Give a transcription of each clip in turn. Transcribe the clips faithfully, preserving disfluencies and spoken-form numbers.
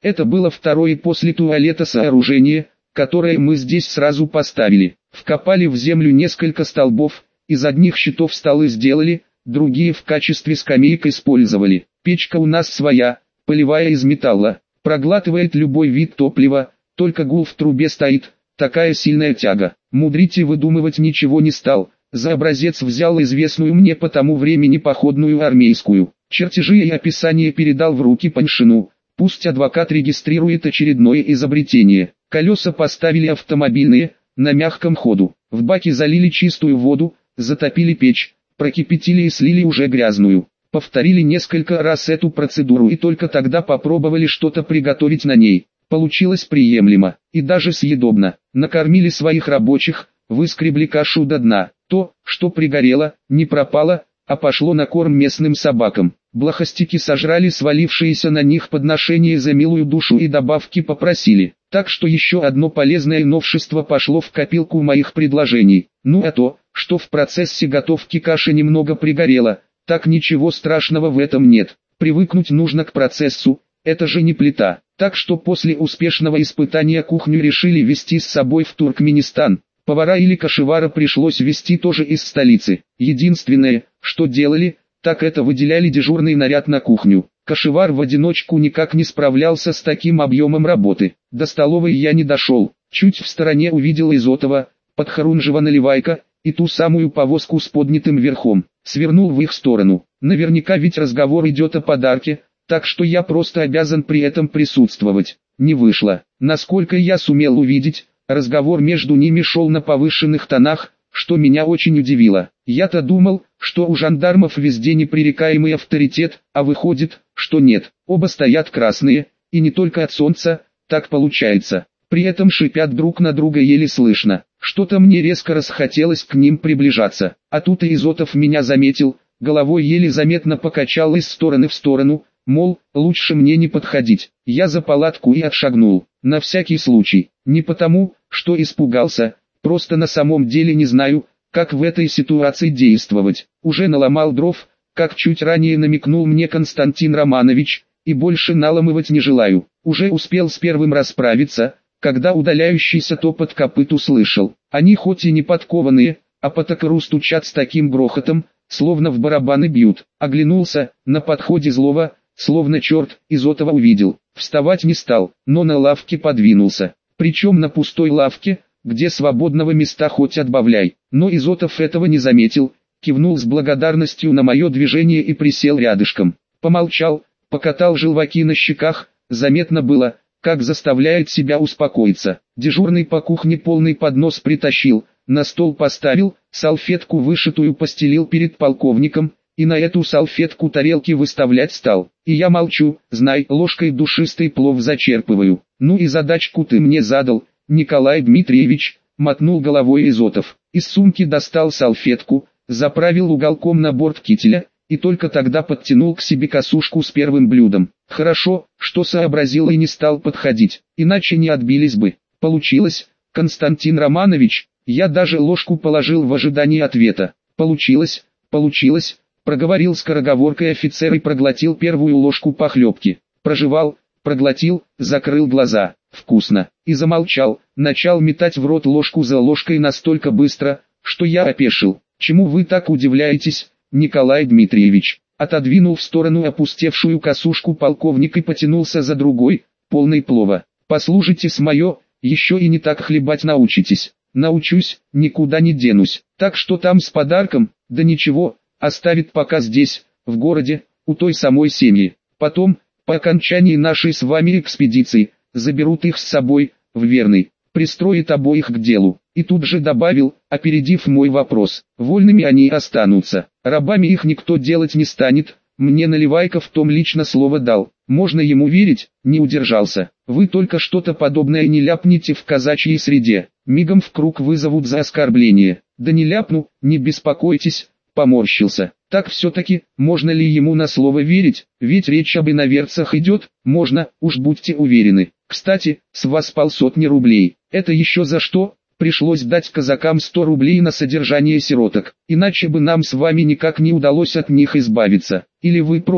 Это было второе после туалета сооружение, которое мы здесь сразу поставили. Вкопали в землю несколько столбов, из одних щитов столы сделали, другие в качестве скамеек использовали. Печка у нас своя, полевая из металла, проглатывает любой вид топлива, только гул в трубе стоит, такая сильная тяга. Мудрить и выдумывать ничего не стал, за образец взял известную мне по тому времени походную армейскую. Чертежи и описание передал в руки Паньшину, пусть адвокат регистрирует очередное изобретение. Колеса поставили автомобильные, на мягком ходу. В баке залили чистую воду, затопили печь, прокипятили и слили уже грязную. Повторили несколько раз эту процедуру и только тогда попробовали что-то приготовить на ней. Получилось приемлемо и даже съедобно. Накормили своих рабочих, выскребли кашу до дна. То, что пригорело, не пропало, а пошло на корм местным собакам. Блохостики сожрали свалившиеся на них подношения за милую душу и добавки попросили. Так что еще одно полезное новшество пошло в копилку моих предложений. Ну а то, что в процессе готовки каши немного пригорело, так ничего страшного в этом нет. Привыкнуть нужно к процессу, это же не плита. Так что после успешного испытания кухню решили везти с собой в Туркменистан. Повара или кашевара пришлось везти тоже из столицы. Единственное, что делали, так это выделяли дежурный наряд на кухню. Кашевар в одиночку никак не справлялся с таким объемом работы. До столовой я не дошел. Чуть в стороне увидел Изотова, Подхорунжева Наливайка, и ту самую повозку с поднятым верхом. Свернул в их сторону. Наверняка ведь разговор идет о подарке, так что я просто обязан при этом присутствовать. Не вышло. Насколько я сумел увидеть, разговор между ними шел на повышенных тонах, что меня очень удивило. Я-то думал, что у жандармов везде непререкаемый авторитет, а выходит, что нет. Оба стоят красные, и не только от солнца, так получается. При этом шипят друг на друга еле слышно. Что-то мне резко расхотелось к ним приближаться. А тут и Изотов меня заметил, головой еле заметно покачал из стороны в сторону, мол, лучше мне не подходить. Я за палатку и отшагнул, на всякий случай. Не потому, что испугался, просто на самом деле не знаю, как в этой ситуации действовать. Уже наломал дров, как чуть ранее намекнул мне Константин Романович, и больше наламывать не желаю. Уже успел с первым расправиться, когда удаляющийся топот копыт услышал. Они хоть и не подкованные, а по токару стучат с таким грохотом, словно в барабаны бьют. Оглянулся, на подходе злого, словно черт, Изотова увидел. Вставать не стал, но на лавке подвинулся. Причем на пустой лавке, где свободного места хоть отбавляй. Но Изотов этого не заметил, кивнул с благодарностью на мое движение и присел рядышком. Помолчал, покатал желваки на щеках, заметно было, как заставляет себя успокоиться. Дежурный по кухне полный поднос притащил, на стол поставил, салфетку вышитую постелил перед полковником, и на эту салфетку тарелки выставлять стал. И я молчу, знай, ложкой душистый плов зачерпываю. Ну и задачку ты мне задал, Николай Дмитриевич, мотнул головой Изотов. Из сумки достал салфетку, заправил уголком на борт кителя, и только тогда подтянул к себе косушку с первым блюдом. Хорошо, что сообразил и не стал подходить, иначе не отбились бы. Получилось, Константин Романович, я даже ложку положил в ожидании ответа. Получилось, получилось, проговорил скороговоркой офицер и проглотил первую ложку похлебки. Прожевал, проглотил, закрыл глаза. Вкусно. И замолчал, начал метать в рот ложку за ложкой настолько быстро, что я опешил. Чему вы так удивляетесь, Николай Дмитриевич? Отодвинул в сторону опустевшую косушку полковник и потянулся за другой, полной плова. Послушайте с мое, еще и не так хлебать научитесь. Научусь, никуда не денусь. Так что там с подарком? Да ничего, оставит пока здесь, в городе, у той самой семьи. Потом, по окончании нашей с вами экспедиции, заберут их с собой, в Верный, пристроит обоих к делу. И тут же добавил, опередив мой вопрос, вольными они останутся, рабами их никто делать не станет, мне Наливайка в том лично слово дал, можно ему верить, не удержался. Вы только что-то подобное не ляпните в казачьей среде, мигом в круг вызовут за оскорбление. Да не ляпну, не беспокойтесь, поморщился. Так все-таки, можно ли ему на слово верить, ведь речь об иноверцах идет, можно, уж будьте уверены. Кстати, с вас полсотни рублей, это еще за что? Пришлось дать казакам сто рублей на содержание сироток, иначе бы нам с вами никак не удалось от них избавиться. Или вы против?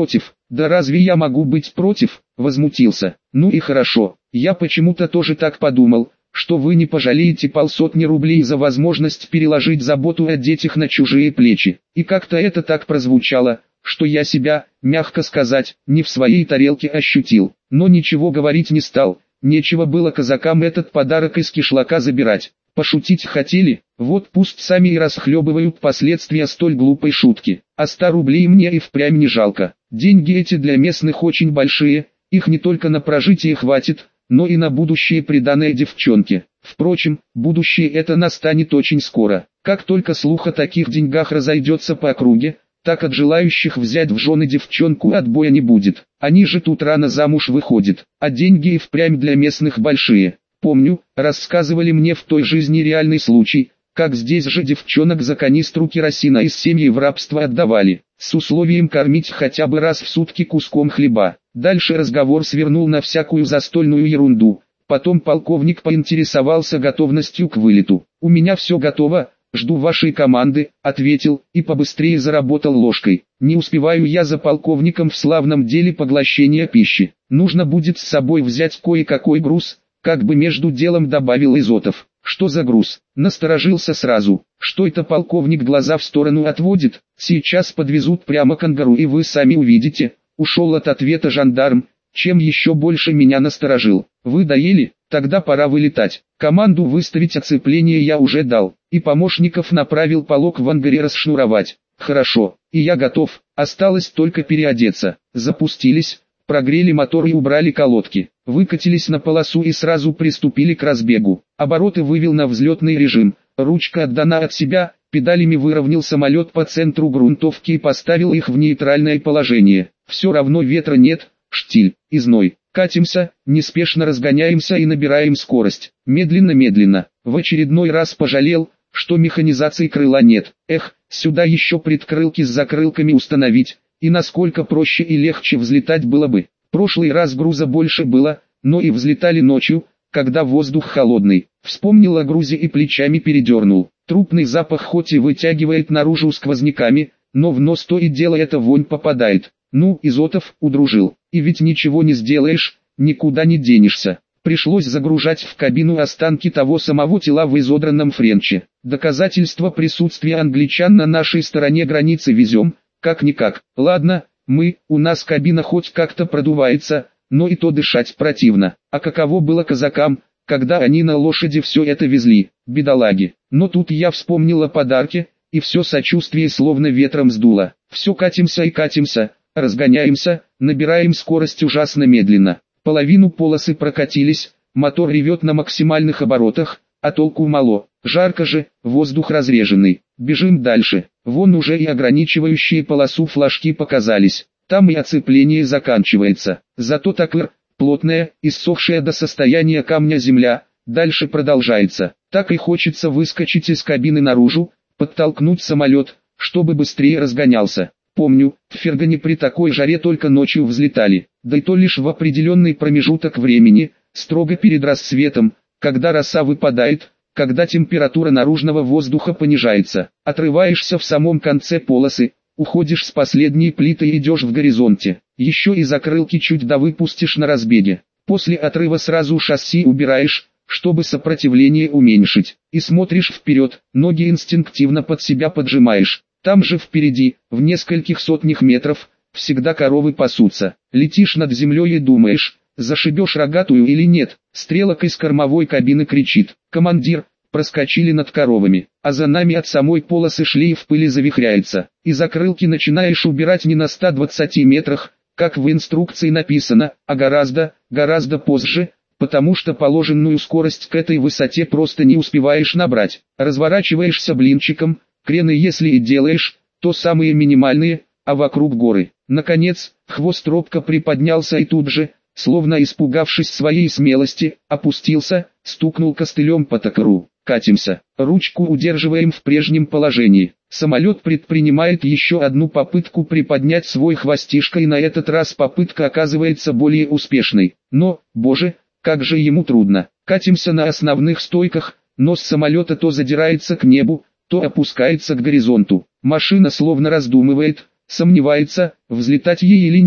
Да разве я могу быть против? Возмутился. Ну и хорошо, я почему-то тоже так подумал, что вы не пожалеете полсотни рублей за возможность переложить заботу о детях на чужие плечи. И как-то это так прозвучало, что я себя, мягко сказать, не в своей тарелке ощутил. Но ничего говорить не стал, нечего было казакам этот подарок из кишлака забирать. Пошутить хотели, вот пусть сами и расхлебывают последствия столь глупой шутки. А ста рублей мне и впрямь не жалко. Деньги эти для местных очень большие, их не только на прожитие хватит, но и на будущее приданое девчонке. Впрочем, будущее это настанет очень скоро. Как только слух о таких деньгах разойдется по округе, так от желающих взять в жены девчонку отбоя не будет. Они же тут рано замуж выходят, а деньги и впрямь для местных большие. Помню, рассказывали мне в той жизни реальный случай, как здесь же девчонок за канистру керосина из семьи в рабство отдавали, с условием кормить хотя бы раз в сутки куском хлеба. Дальше разговор свернул на всякую застольную ерунду. Потом полковник поинтересовался готовностью к вылету. «У меня все готово, жду вашей команды», — ответил, и побыстрее заработал ложкой. «Не успеваю я за полковником в славном деле поглощения пищи. Нужно будет с собой взять кое-какой груз», — как бы между делом добавил Изотов. «Что за груз?» Насторожился сразу. «Что это полковник глаза в сторону отводит? Сейчас подвезут прямо к ангару и вы сами увидите». Ушел от ответа жандарм, чем еще больше меня насторожил. «Вы доели? Тогда пора вылетать». Команду выставить оцепление я уже дал, и помощников направил полог в ангаре расшнуровать. «Хорошо, и я готов, осталось только переодеться». Запустились, прогрели мотор и убрали колодки. Выкатились на полосу и сразу приступили к разбегу. Обороты вывел на взлетный режим, ручка отдана от себя, педалями выровнял самолет по центру грунтовки и поставил их в нейтральное положение. Все равно ветра нет, штиль, и зной. Катимся, неспешно разгоняемся и набираем скорость. Медленно-медленно. В очередной раз пожалел, что механизации крыла нет. Эх, сюда еще предкрылки с закрылками установить, и насколько проще и легче взлетать было бы. Прошлый раз груза больше было, но и взлетали ночью, когда воздух холодный. Вспомнил о грузе и плечами передернул. Трупный запах хоть и вытягивает наружу сквозняками, но в нос то и дело эта вонь попадает. Ну, Изотов, удружил. И ведь ничего не сделаешь, никуда не денешься. Пришлось загружать в кабину останки того самого тела в изодранном френче. Доказательство присутствия англичан на нашей стороне границы везем, как-никак. Ладно, мы, у нас кабина хоть как-то продувается, но и то дышать противно. А каково было казакам, когда они на лошади все это везли, бедолаги. Но тут я вспомнил о подарке, и все сочувствие словно ветром сдуло. Все катимся и катимся, разгоняемся, набираем скорость ужасно медленно. Половину полосы прокатились, мотор ревет на максимальных оборотах, а толку мало. Жарко же, воздух разреженный. Бежим дальше. Вон уже и ограничивающие полосу флажки показались. Там и оцепление заканчивается. Зато такр, плотная, иссохшая до состояния камня земля, дальше продолжается. Так и хочется выскочить из кабины наружу, подтолкнуть самолет, чтобы быстрее разгонялся. Помню, в Фергане при такой жаре только ночью взлетали, да и то лишь в определенный промежуток времени, строго перед рассветом, когда роса выпадает, когда температура наружного воздуха понижается. Отрываешься в самом конце полосы, уходишь с последней плиты и идешь в горизонте. Еще и закрылки чуть довыпустишь на разбеге. После отрыва сразу шасси убираешь, чтобы сопротивление уменьшить. И смотришь вперед, ноги инстинктивно под себя поджимаешь. Там же впереди, в нескольких сотнях метров, всегда коровы пасутся. Летишь над землей и думаешь, зашибешь рогатую или нет. Стрелок из кормовой кабины кричит: «Командир!» Проскочили над коровами, а за нами от самой полосы шлейф пыли завихряется. И закрылки начинаешь убирать не на ста двадцати метрах, как в инструкции написано, а гораздо, гораздо позже, потому что положенную скорость к этой высоте просто не успеваешь набрать. Разворачиваешься блинчиком, крены если и делаешь, то самые минимальные, а вокруг горы. Наконец, хвост робко приподнялся и тут же, словно испугавшись своей смелости, опустился, стукнул костылем по токару. Катимся, ручку удерживаем в прежнем положении. Самолет предпринимает еще одну попытку приподнять свой хвостишко, и на этот раз попытка оказывается более успешной. Но, боже, как же ему трудно. Катимся на основных стойках, нос самолета то задирается к небу, то опускается к горизонту. Машина словно раздумывает, сомневается, взлетать ей или нет.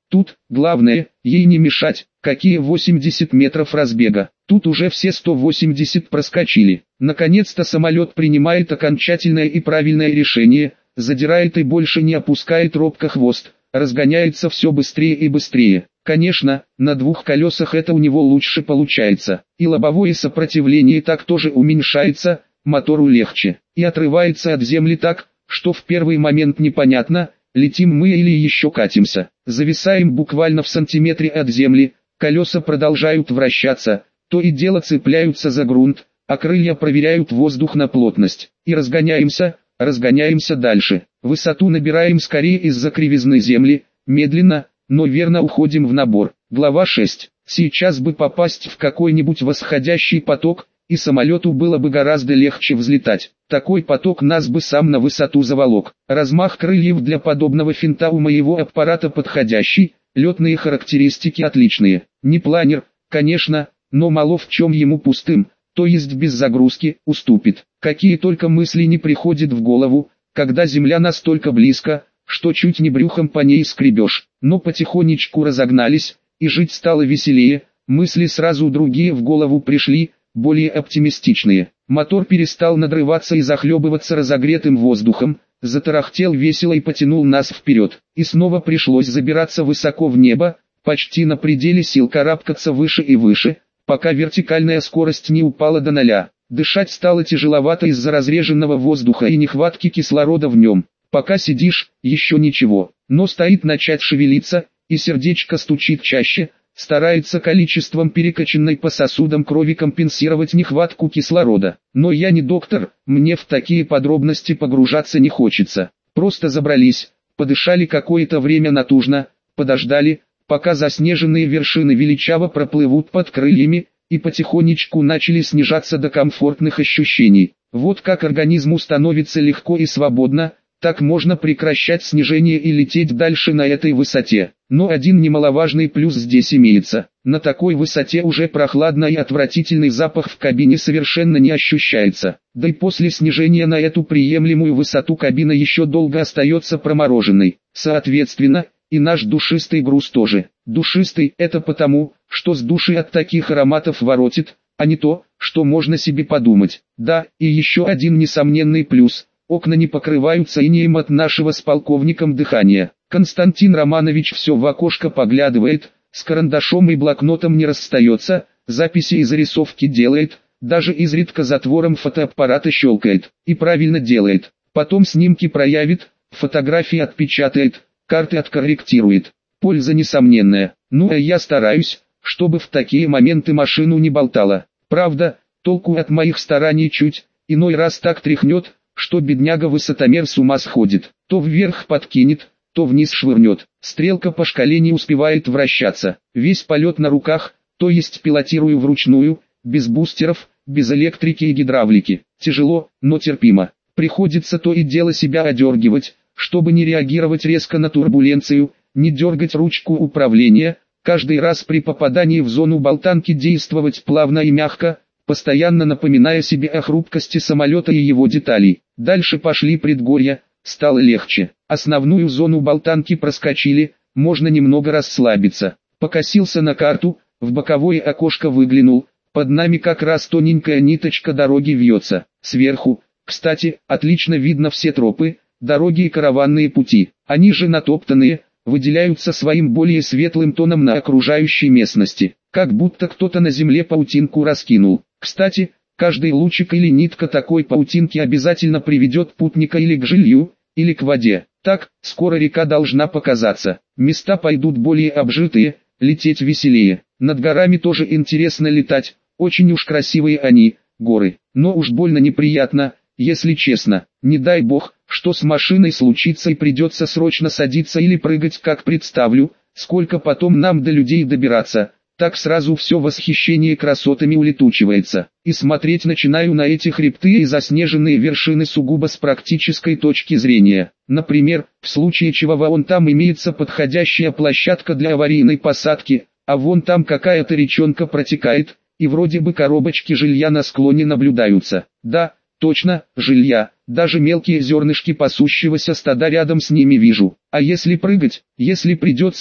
Тут, главное, ей не мешать. Какие восемьдесят метров разбега. Тут уже все сто восемьдесят проскочили. Наконец-то самолет принимает окончательное и правильное решение, задирает и больше не опускает робко хвост, разгоняется все быстрее и быстрее. Конечно, на двух колесах это у него лучше получается. И лобовое сопротивление так тоже уменьшается, мотору легче. И отрывается от земли так, что в первый момент непонятно, летим мы или еще катимся. Зависаем буквально в сантиметре от земли, колеса продолжают вращаться, то и дело цепляются за грунт, а крылья проверяют воздух на плотность. И разгоняемся, разгоняемся дальше. Высоту набираем скорее из-за кривизны земли, медленно, но верно уходим в набор. Глава шесть. Сейчас бы попасть в какой-нибудь восходящий поток, и самолету было бы гораздо легче взлетать. Такой поток нас бы сам на высоту заволок. Размах крыльев для подобного финта у моего аппарата подходящий, летные характеристики отличные. Не планер, конечно, но мало в чем ему пустым, то есть без загрузки, уступит. Какие только мысли не приходят в голову, когда земля настолько близко, что чуть не брюхом по ней скребешь. Но потихонечку разогнались, и жить стало веселее, мысли сразу другие в голову пришли, более оптимистичные. Мотор перестал надрываться и захлебываться разогретым воздухом, затарахтел весело и потянул нас вперед. И снова пришлось забираться высоко в небо, почти на пределе сил карабкаться выше и выше, пока вертикальная скорость не упала до ноля. Дышать стало тяжеловато из-за разреженного воздуха и нехватки кислорода в нем. Пока сидишь, еще ничего, но стоит начать шевелиться, и сердечко стучит чаще, старается количеством перекачанной по сосудам крови компенсировать нехватку кислорода. Но я не доктор, мне в такие подробности погружаться не хочется. Просто забрались, подышали какое-то время натужно, подождали, пока заснеженные вершины величаво проплывут под крыльями, и потихонечку начали снижаться до комфортных ощущений. Вот как организму становится легко и свободно, так можно прекращать снижение и лететь дальше на этой высоте. Но один немаловажный плюс здесь имеется. На такой высоте уже прохладно и отвратительный запах в кабине совершенно не ощущается. Да и после снижения на эту приемлемую высоту кабина еще долго остается промороженной. Соответственно, и наш душистый груз тоже. Душистый – это потому, что с души от таких ароматов воротит, а не то, что можно себе подумать. Да, и еще один несомненный плюс – окна не покрываются инеем от нашего с полковником дыхания. Константин Романович все в окошко поглядывает, с карандашом и блокнотом не расстается, записи и зарисовки делает, даже изредка затвором фотоаппарата щелкает. И правильно делает. Потом снимки проявит, фотографии отпечатает, карты откорректирует. Польза несомненная. Ну а я стараюсь, чтобы в такие моменты машину не болтала. Правда, толку от моих стараний чуть, иной раз так тряхнет, что бедняга-высотомер с ума сходит. То вверх подкинет, то вниз швырнет. Стрелка по шкале не успевает вращаться. Весь полет на руках, то есть пилотирую вручную, без бустеров, без электрики и гидравлики. Тяжело, но терпимо. Приходится то и дело себя одергивать, чтобы не реагировать резко на турбуленцию, не дергать ручку управления, каждый раз при попадании в зону болтанки действовать плавно и мягко, постоянно напоминая себе о хрупкости самолета и его деталей. Дальше пошли предгорья, стало легче. Основную зону болтанки проскочили, можно немного расслабиться. Покосился на карту, в боковое окошко выглянул, под нами как раз тоненькая ниточка дороги вьется. Сверху, кстати, отлично видно все тропы, дороги и караванные пути. Они же натоптанные, выделяются своим более светлым тоном на окружающей местности, как будто кто-то на земле паутинку раскинул. Кстати, каждый лучик или нитка такой паутинки обязательно приведет путника или к жилью, или к воде. Так, скоро река должна показаться. Места пойдут более обжитые, лететь веселее. Над горами тоже интересно летать, очень уж красивые они, горы. Но уж больно неприятно, если честно. Не дай бог, что с машиной случится и придется срочно садиться или прыгать, как представлю, сколько потом нам до людей добираться. Так сразу все восхищение красотами улетучивается. И смотреть начинаю на эти хребты и заснеженные вершины сугубо с практической точки зрения. Например, в случае чего вон там имеется подходящая площадка для аварийной посадки, а вон там какая-то речонка протекает, и вроде бы коробочки жилья на склоне наблюдаются. Да, точно, жилья, даже мелкие зернышки пасущегося стада рядом с ними вижу. А если прыгать, если придется,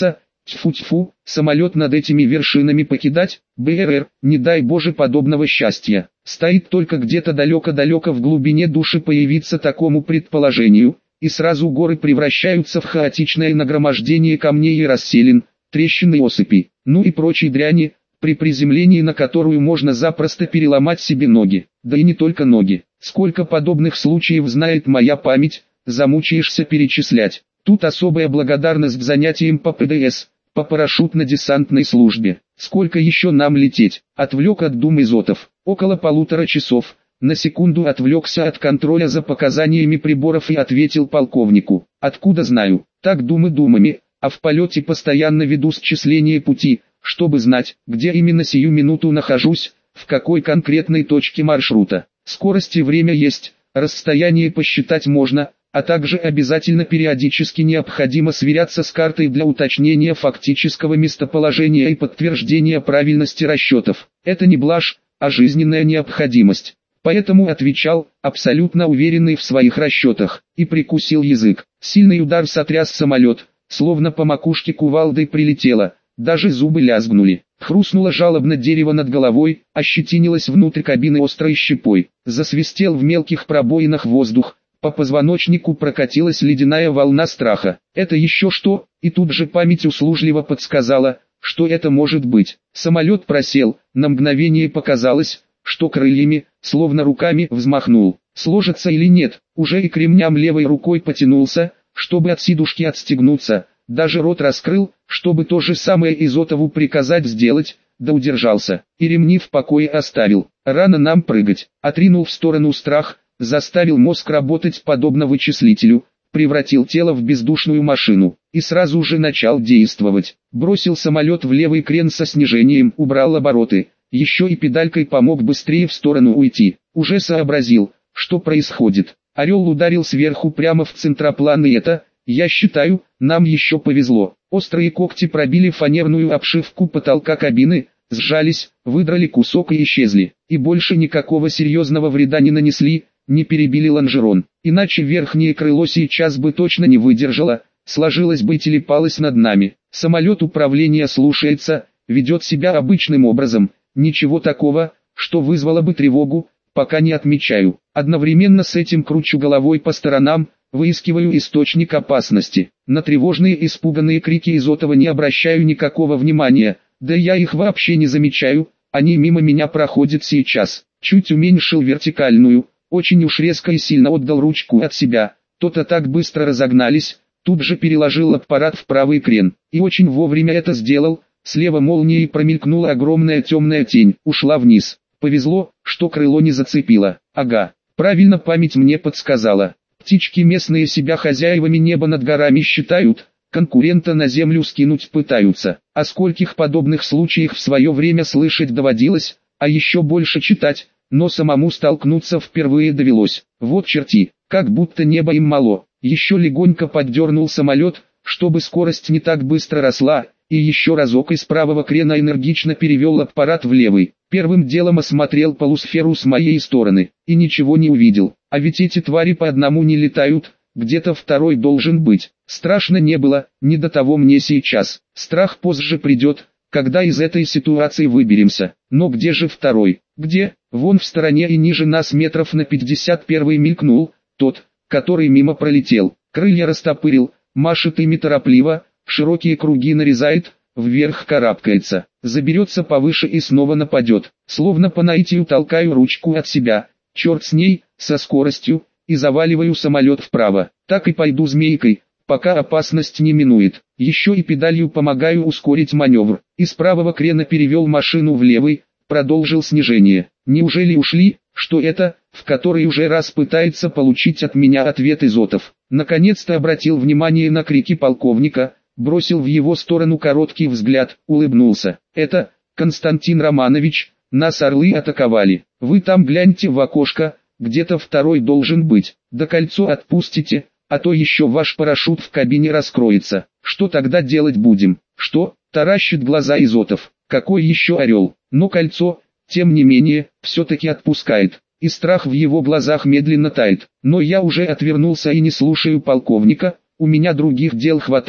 Тьфу-тьфу, самолет над этими вершинами покидать, БРР, не дай Боже подобного счастья. Стоит только где-то далеко-далеко в глубине души появиться такому предположению, и сразу горы превращаются в хаотичное нагромождение камней и расселин, трещин и осыпей, ну и прочей дряни, при приземлении на которую можно запросто переломать себе ноги. Да и не только ноги. Сколько подобных случаев знает моя память, замучаешься перечислять. Тут особая благодарность к занятиям по ПДС, по парашютно-десантной службе. Сколько еще нам лететь? Отвлек от дум Изотов. Около полутора часов. На секунду отвлекся от контроля за показаниями приборов и ответил полковнику. Откуда знаю? Так думы думами, а в полете постоянно веду счисление пути, чтобы знать, где именно сию минуту нахожусь, в какой конкретной точке маршрута. Скорость и время есть, расстояние посчитать можно, а также обязательно периодически необходимо сверяться с картой для уточнения фактического местоположения и подтверждения правильности расчетов. Это не блажь, а жизненная необходимость. Поэтому отвечал, абсолютно уверенный в своих расчетах, и прикусил язык. Сильный удар сотряс самолет, словно по макушке кувалдой прилетело, даже зубы лязгнули. Хрустнуло жалобно дерево над головой, ощетинилось внутрь кабины острой щепой. Засвистел в мелких пробоинах воздух. По позвоночнику прокатилась ледяная волна страха. Это еще что? И тут же память услужливо подсказала, что это может быть. Самолет просел, на мгновение показалось, что крыльями, словно руками, взмахнул. Сложится или нет, уже и к ремням левой рукой потянулся, чтобы от сидушки отстегнуться. Даже рот раскрыл, чтобы то же самое Изотову приказать сделать, да удержался. И ремни в покое оставил. Рано нам прыгать. Отринул в сторону страх. Заставил мозг работать подобно вычислителю, превратил тело в бездушную машину, и сразу же начал действовать. Бросил самолет в левый крен со снижением, убрал обороты, еще и педалькой помог быстрее в сторону уйти. Уже сообразил, что происходит. Орел ударил сверху прямо в центроплан, и это, я считаю, нам еще повезло. Острые когти пробили фанерную обшивку потолка кабины, сжались, выдрали кусок и исчезли, и больше никакого серьезного вреда не нанесли, не перебили лонжерон, иначе верхнее крыло сейчас бы точно не выдержало, сложилось бы и телепалось над нами. Самолет управления слушается, ведет себя обычным образом, ничего такого, что вызвало бы тревогу, пока не отмечаю. Одновременно с этим кручу головой по сторонам, выискиваю источник опасности. На тревожные испуганные крики Изотова не обращаю никакого внимания, да я их вообще не замечаю, они мимо меня проходят сейчас. Чуть уменьшил вертикальную. Очень уж резко и сильно отдал ручку от себя, то-то так быстро разогнались, тут же переложил аппарат в правый крен, и очень вовремя это сделал, слева молнией промелькнула огромная темная тень, ушла вниз. Повезло, что крыло не зацепило, ага, правильно память мне подсказала. Птички местные себя хозяевами неба над горами считают, конкурента на землю скинуть пытаются. О скольких подобных случаях в свое время слышать доводилось, а еще больше читать. Но самому столкнуться впервые довелось. Вот черти, как будто небо им мало. Еще легонько поддернул самолет, чтобы скорость не так быстро росла, и еще разок из правого крена энергично перевел аппарат в левый. Первым делом осмотрел полусферу с моей стороны, и ничего не увидел. А ведь эти твари по одному не летают, где-то второй должен быть. Страшно не было, не до того мне сейчас. Страх позже придет, когда из этой ситуации выберемся. Но где же второй? Где? Вон в стороне и ниже нас метров на пятьдесят первый мелькнул, тот, который мимо пролетел. Крылья растопырил, машет ими торопливо, широкие круги нарезает, вверх карабкается, заберется повыше и снова нападет. Словно по наитию толкаю ручку от себя, черт с ней, со скоростью, и заваливаю самолет вправо. Так и пойду змейкой, пока опасность не минует. Еще и педалью помогаю ускорить маневр. Из правого крена перевел машину в левый, продолжил снижение. Неужели ушли, что это, в который уже раз пытается получить от меня ответ Изотов. Наконец-то обратил внимание на крики полковника, бросил в его сторону короткий взгляд, улыбнулся. Это, Константин Романович, нас орлы атаковали. Вы там гляньте в окошко, где-то второй должен быть. Да кольцо отпустите, а то еще ваш парашют в кабине раскроется. Что тогда делать будем? Что? Таращит глаза Изотов. Какой еще орел? Но кольцо, тем не менее, все-таки отпускает. И страх в его глазах медленно тает. Но я уже отвернулся и не слушаю полковника, у меня других дел хватает,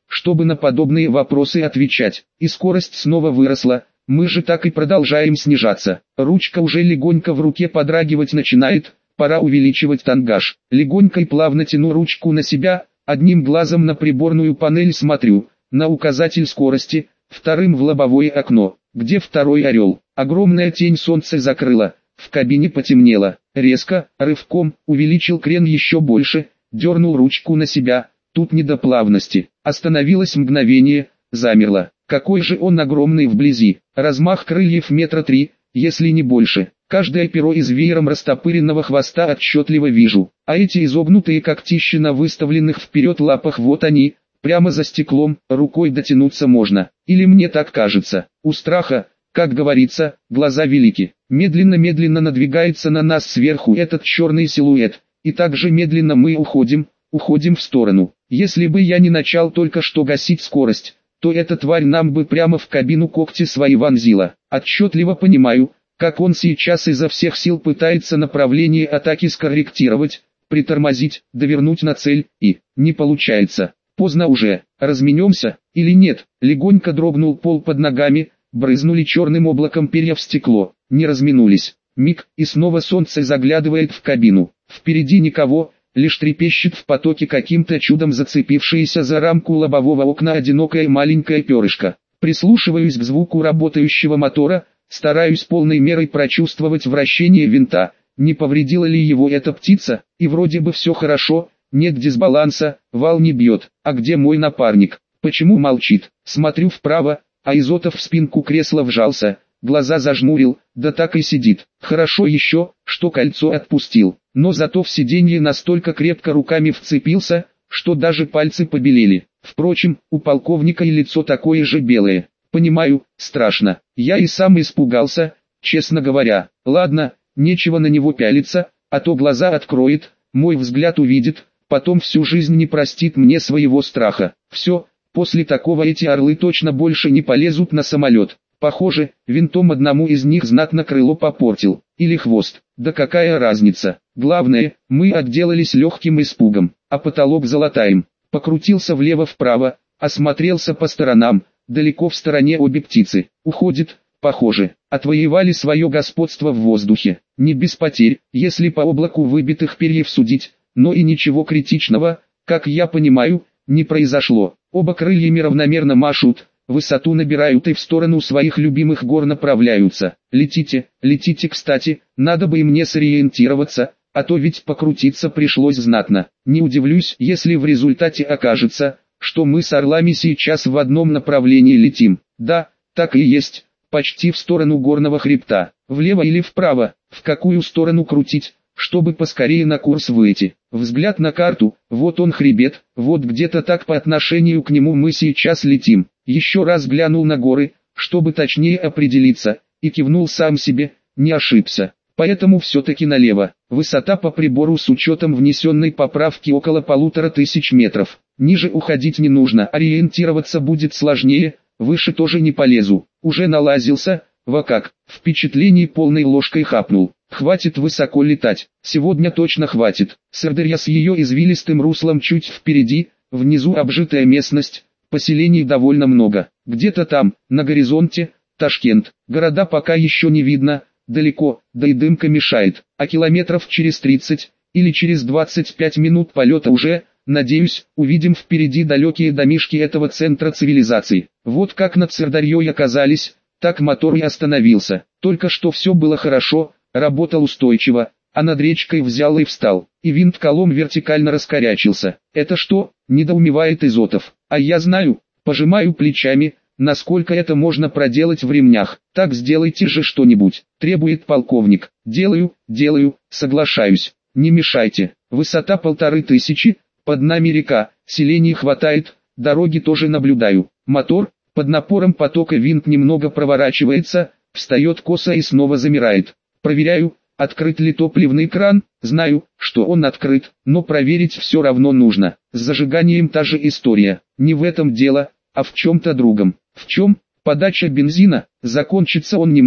чтобы на подобные вопросы отвечать. И скорость снова выросла, мы же так и продолжаем снижаться. Ручка уже легонько в руке подрагивать начинает, пора увеличивать тангаж. Легонько и плавно тяну ручку на себя, одним глазом на приборную панель смотрю, на указатель скорости, вторым в лобовое окно, где второй орел. Огромная тень солнца закрыла, в кабине потемнело. Резко, рывком, увеличил крен еще больше, дернул ручку на себя, тут не до плавности. Остановилось мгновение, замерло. Какой же он огромный вблизи, размах крыльев метра три, если не больше. Каждое перо из веером растопыренного хвоста отчетливо вижу, а эти изогнутые когтища на выставленных вперед лапах, вот они, прямо за стеклом, рукой дотянуться можно. Или мне так кажется. У страха, как говорится, глаза велики. Медленно-медленно надвигается на нас сверху этот черный силуэт, и так же медленно мы уходим, уходим в сторону. Если бы я не начал только что гасить скорость, то эта тварь нам бы прямо в кабину когти свои вонзила. Отчетливо понимаю, как он сейчас изо всех сил пытается направление атаки скорректировать, притормозить, довернуть на цель, и не получается. Поздно уже, разменемся, или нет? Легонько дрогнул пол под ногами, брызнули черным облаком перья в стекло, не разминулись. Миг, и снова солнце заглядывает в кабину. Впереди никого, лишь трепещет в потоке каким-то чудом зацепившееся за рамку лобового окна одинокое маленькое перышко. Прислушиваюсь к звуку работающего мотора, стараюсь полной мерой прочувствовать вращение винта, не повредила ли его эта птица, и вроде бы все хорошо, нет дисбаланса, вал не бьет. А где мой напарник? Почему молчит? Смотрю вправо, а Изотов в спинку кресла вжался, глаза зажмурил, да так и сидит. Хорошо еще, что кольцо отпустил, но зато в сиденье настолько крепко руками вцепился, что даже пальцы побелели. Впрочем, у полковника и лицо такое же белое. Понимаю, страшно. Я и сам испугался, честно говоря. Ладно, нечего на него пялиться, а то глаза откроет, мой взгляд увидит, потом всю жизнь не простит мне своего страха. Все, после такого эти орлы точно больше не полезут на самолет. Похоже, винтом одному из них знатно крыло попортил. Или хвост. Да какая разница. Главное, мы отделались легким испугом, а потолок залатаем. Покрутился влево-вправо, осмотрелся по сторонам. Далеко в стороне обе птицы. Уходит, похоже. Отвоевали свое господство в воздухе. Не без потерь, если по облаку выбитых перьев судить, но и ничего критичного, как я понимаю, не произошло. Оба крыльями равномерно машут, высоту набирают и в сторону своих любимых гор направляются. Летите, летите, кстати, надо бы и мне сориентироваться, а то ведь покрутиться пришлось знатно. Не удивлюсь, если в результате окажется, что мы с орлами сейчас в одном направлении летим. Да, так и есть, почти в сторону горного хребта. Влево или вправо, в какую сторону крутить, чтобы поскорее на курс выйти. Взгляд на карту, вот он хребет, вот где-то так по отношению к нему мы сейчас летим. Еще раз глянул на горы, чтобы точнее определиться, и кивнул сам себе, не ошибся. Поэтому все-таки налево. Высота по прибору с учетом внесенной поправки около полутора тысяч метров. Ниже уходить не нужно, ориентироваться будет сложнее, выше тоже не полезу. Уже налазился, во как, впечатлений полной ложкой хапнул. Хватит высоко летать, сегодня точно хватит. Сырдарья с ее извилистым руслом чуть впереди, внизу обжитая местность, поселений довольно много. Где-то там, на горизонте, Ташкент. Города пока еще не видно, далеко, да и дымка мешает. А километров через тридцать, или через двадцать пять минут полета уже, надеюсь, увидим впереди далекие домишки этого центра цивилизации. Вот как над Сырдарьей оказались, так мотор и остановился. Только что все было хорошо, работал устойчиво, а над речкой взял и встал, и винт колом вертикально раскорячился. Это что? Недоумевает Изотов. А я знаю, пожимаю плечами, насколько это можно проделать в ремнях. Так сделайте же что-нибудь, требует полковник. Делаю, делаю, соглашаюсь. Не мешайте. Высота полторы тысячи, под нами река, селений хватает, дороги тоже наблюдаю. Мотор, под напором потока винт немного проворачивается, встает косо и снова замирает. Проверяю, открыт ли топливный кран, знаю, что он открыт, но проверить все равно нужно. С зажиганием та же история. Не в этом дело, а в чем-то другом. В чем? Подача бензина, закончиться он не мог,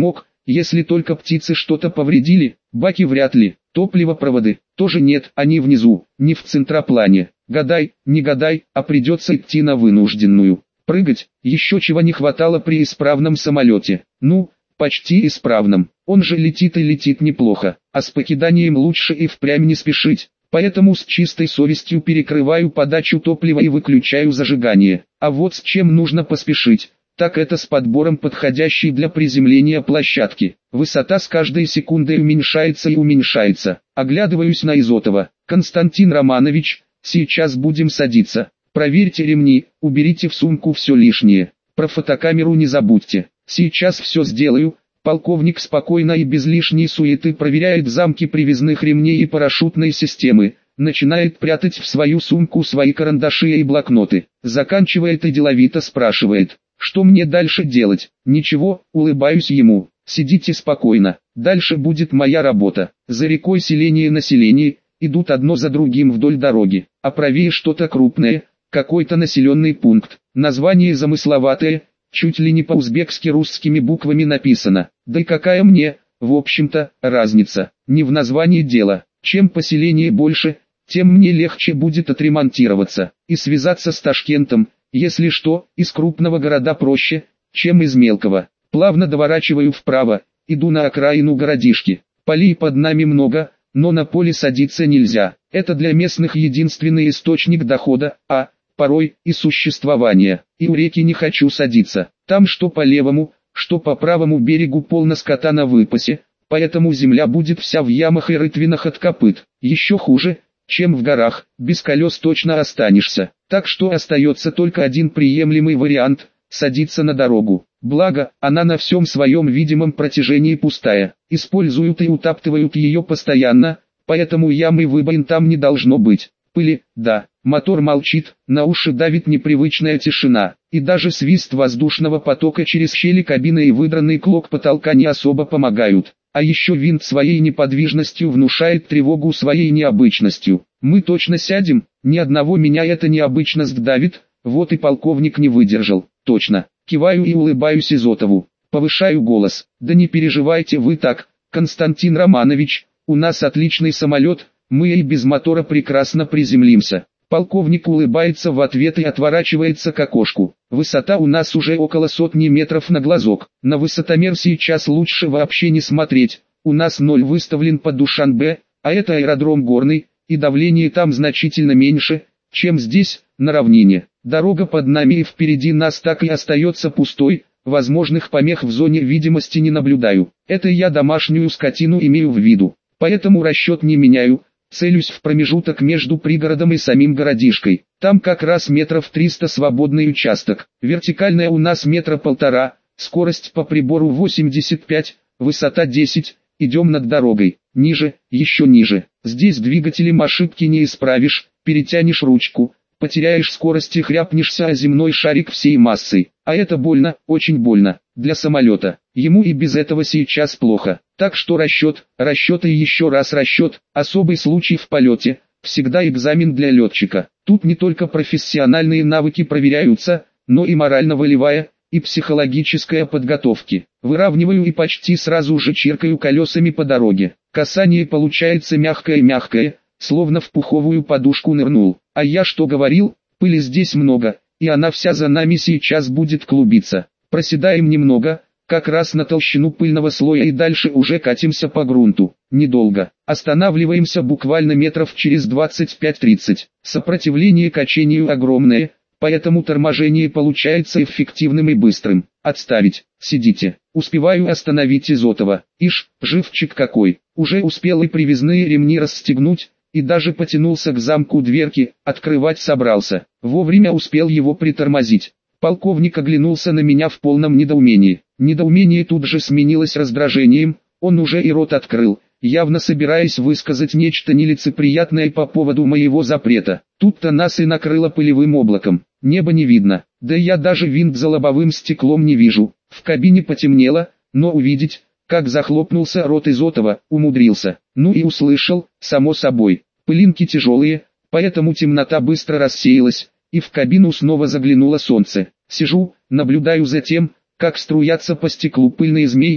если только птицы что-то повредили, баки вряд ли, топливопроводы тоже нет, они внизу, не в центроплане. Гадай, не гадай, а придется идти на вынужденную. Прыгать, еще чего не хватало при исправном самолете. Ну, почти исправном, он же летит и летит неплохо, а с покиданием лучше и впрямь не спешить. Поэтому с чистой совестью перекрываю подачу топлива и выключаю зажигание. А вот с чем нужно поспешить, так это с подбором подходящей для приземления площадки. Высота с каждой секундой уменьшается и уменьшается. Оглядываюсь на Изотова. Константин Романович, сейчас будем садиться. Проверьте ремни, уберите в сумку все лишнее. Про фотокамеру не забудьте. Сейчас все сделаю. Полковник спокойно и без лишней суеты проверяет замки привязных ремней и парашютной системы. Начинает прятать в свою сумку свои карандаши и блокноты. Заканчивает и деловито спрашивает, что мне дальше делать. Ничего, улыбаюсь ему. Сидите спокойно. Дальше будет моя работа. За рекой селение население, идут одно за другим вдоль дороги. А правее что-то крупное, какой-то населенный пункт. Название замысловатое, чуть ли не по-узбекски русскими буквами написано. Да и какая мне, в общем-то, разница. Не в названии дело. Чем поселение больше, тем мне легче будет отремонтироваться и связаться с Ташкентом. Если что, из крупного города проще, чем из мелкого. Плавно доворачиваю вправо, иду на окраину городишки. Полей под нами много, но на поле садиться нельзя. Это для местных единственный источник дохода, а, порой, и существования. И у реки не хочу садиться. Там что по левому, что по правому берегу полно скота на выпасе, поэтому земля будет вся в ямах и рытвинах от копыт. Еще хуже, чем в горах, без колес точно останешься. Так что остается только один приемлемый вариант – садиться на дорогу. Благо, она на всем своем видимом протяжении пустая. Используют и утаптывают ее постоянно, поэтому ям и выбоин там не должно быть. Пыли, да, мотор молчит, на уши давит непривычная тишина. И даже свист воздушного потока через щели кабины и выдранный клок потолка не особо помогают. А еще винт своей неподвижностью внушает тревогу своей необычностью. Мы точно сядем, ни одного меня эта необычность давит, вот и полковник не выдержал, точно. Киваю и улыбаюсь Изотову, повышаю голос. Да не переживайте вы так, Константин Романович, у нас отличный самолет, мы и без мотора прекрасно приземлимся. Полковник улыбается в ответ и отворачивается к окошку. Высота у нас уже около сотни метров на глазок. На высотомер сейчас лучше вообще не смотреть. У нас ноль выставлен под Душанбе, а это аэродром горный, и давление там значительно меньше, чем здесь, на равнине. Дорога под нами и впереди нас так и остается пустой, возможных помех в зоне видимости не наблюдаю. Это я домашнюю скотину имею в виду, поэтому расчет не меняю. Целюсь в промежуток между пригородом и самим городишкой. Там как раз метров триста свободный участок. Вертикальная у нас метра полтора, скорость по прибору восемьдесят пять, высота десять. Идем над дорогой. Ниже, еще ниже. Здесь двигателем ошибки не исправишь, перетянешь ручку, потеряешь скорость и хряпнешься о земной шарик всей массой. А это больно, очень больно, для самолета. Ему и без этого сейчас плохо. Так что расчет, расчет и еще раз расчет, особый случай в полете, всегда экзамен для летчика. Тут не только профессиональные навыки проверяются, но и морально-волевая, и психологическая подготовки. Выравниваю и почти сразу же чиркаю колесами по дороге. Касание получается мягкое-мягкое, словно в пуховую подушку нырнул. А я что говорил, пыли здесь много, и она вся за нами сейчас будет клубиться. Проседаем немного, как раз на толщину пыльного слоя и дальше уже катимся по грунту. Недолго. Останавливаемся буквально метров через двадцать пять-тридцать. Сопротивление качению огромное, поэтому торможение получается эффективным и быстрым. Отставить. Сидите. Успеваю остановить Изотова. Ишь, живчик какой. Уже успел и привязные ремни расстегнуть, и даже потянулся к замку дверки, открывать собрался. Вовремя успел его притормозить. Полковник оглянулся на меня в полном недоумении. Недоумение тут же сменилось раздражением, он уже и рот открыл, явно собираясь высказать нечто нелицеприятное по поводу моего запрета. Тут-то нас и накрыло пылевым облаком. Небо не видно, да я даже винт за лобовым стеклом не вижу. В кабине потемнело, но увидеть, как захлопнулся рот Изотова, умудрился. Ну и услышал, само собой. Пылинки тяжелые, поэтому темнота быстро рассеялась, и в кабину снова заглянуло солнце. Сижу, наблюдаю за тем, как струятся по стеклу пыльные змейки,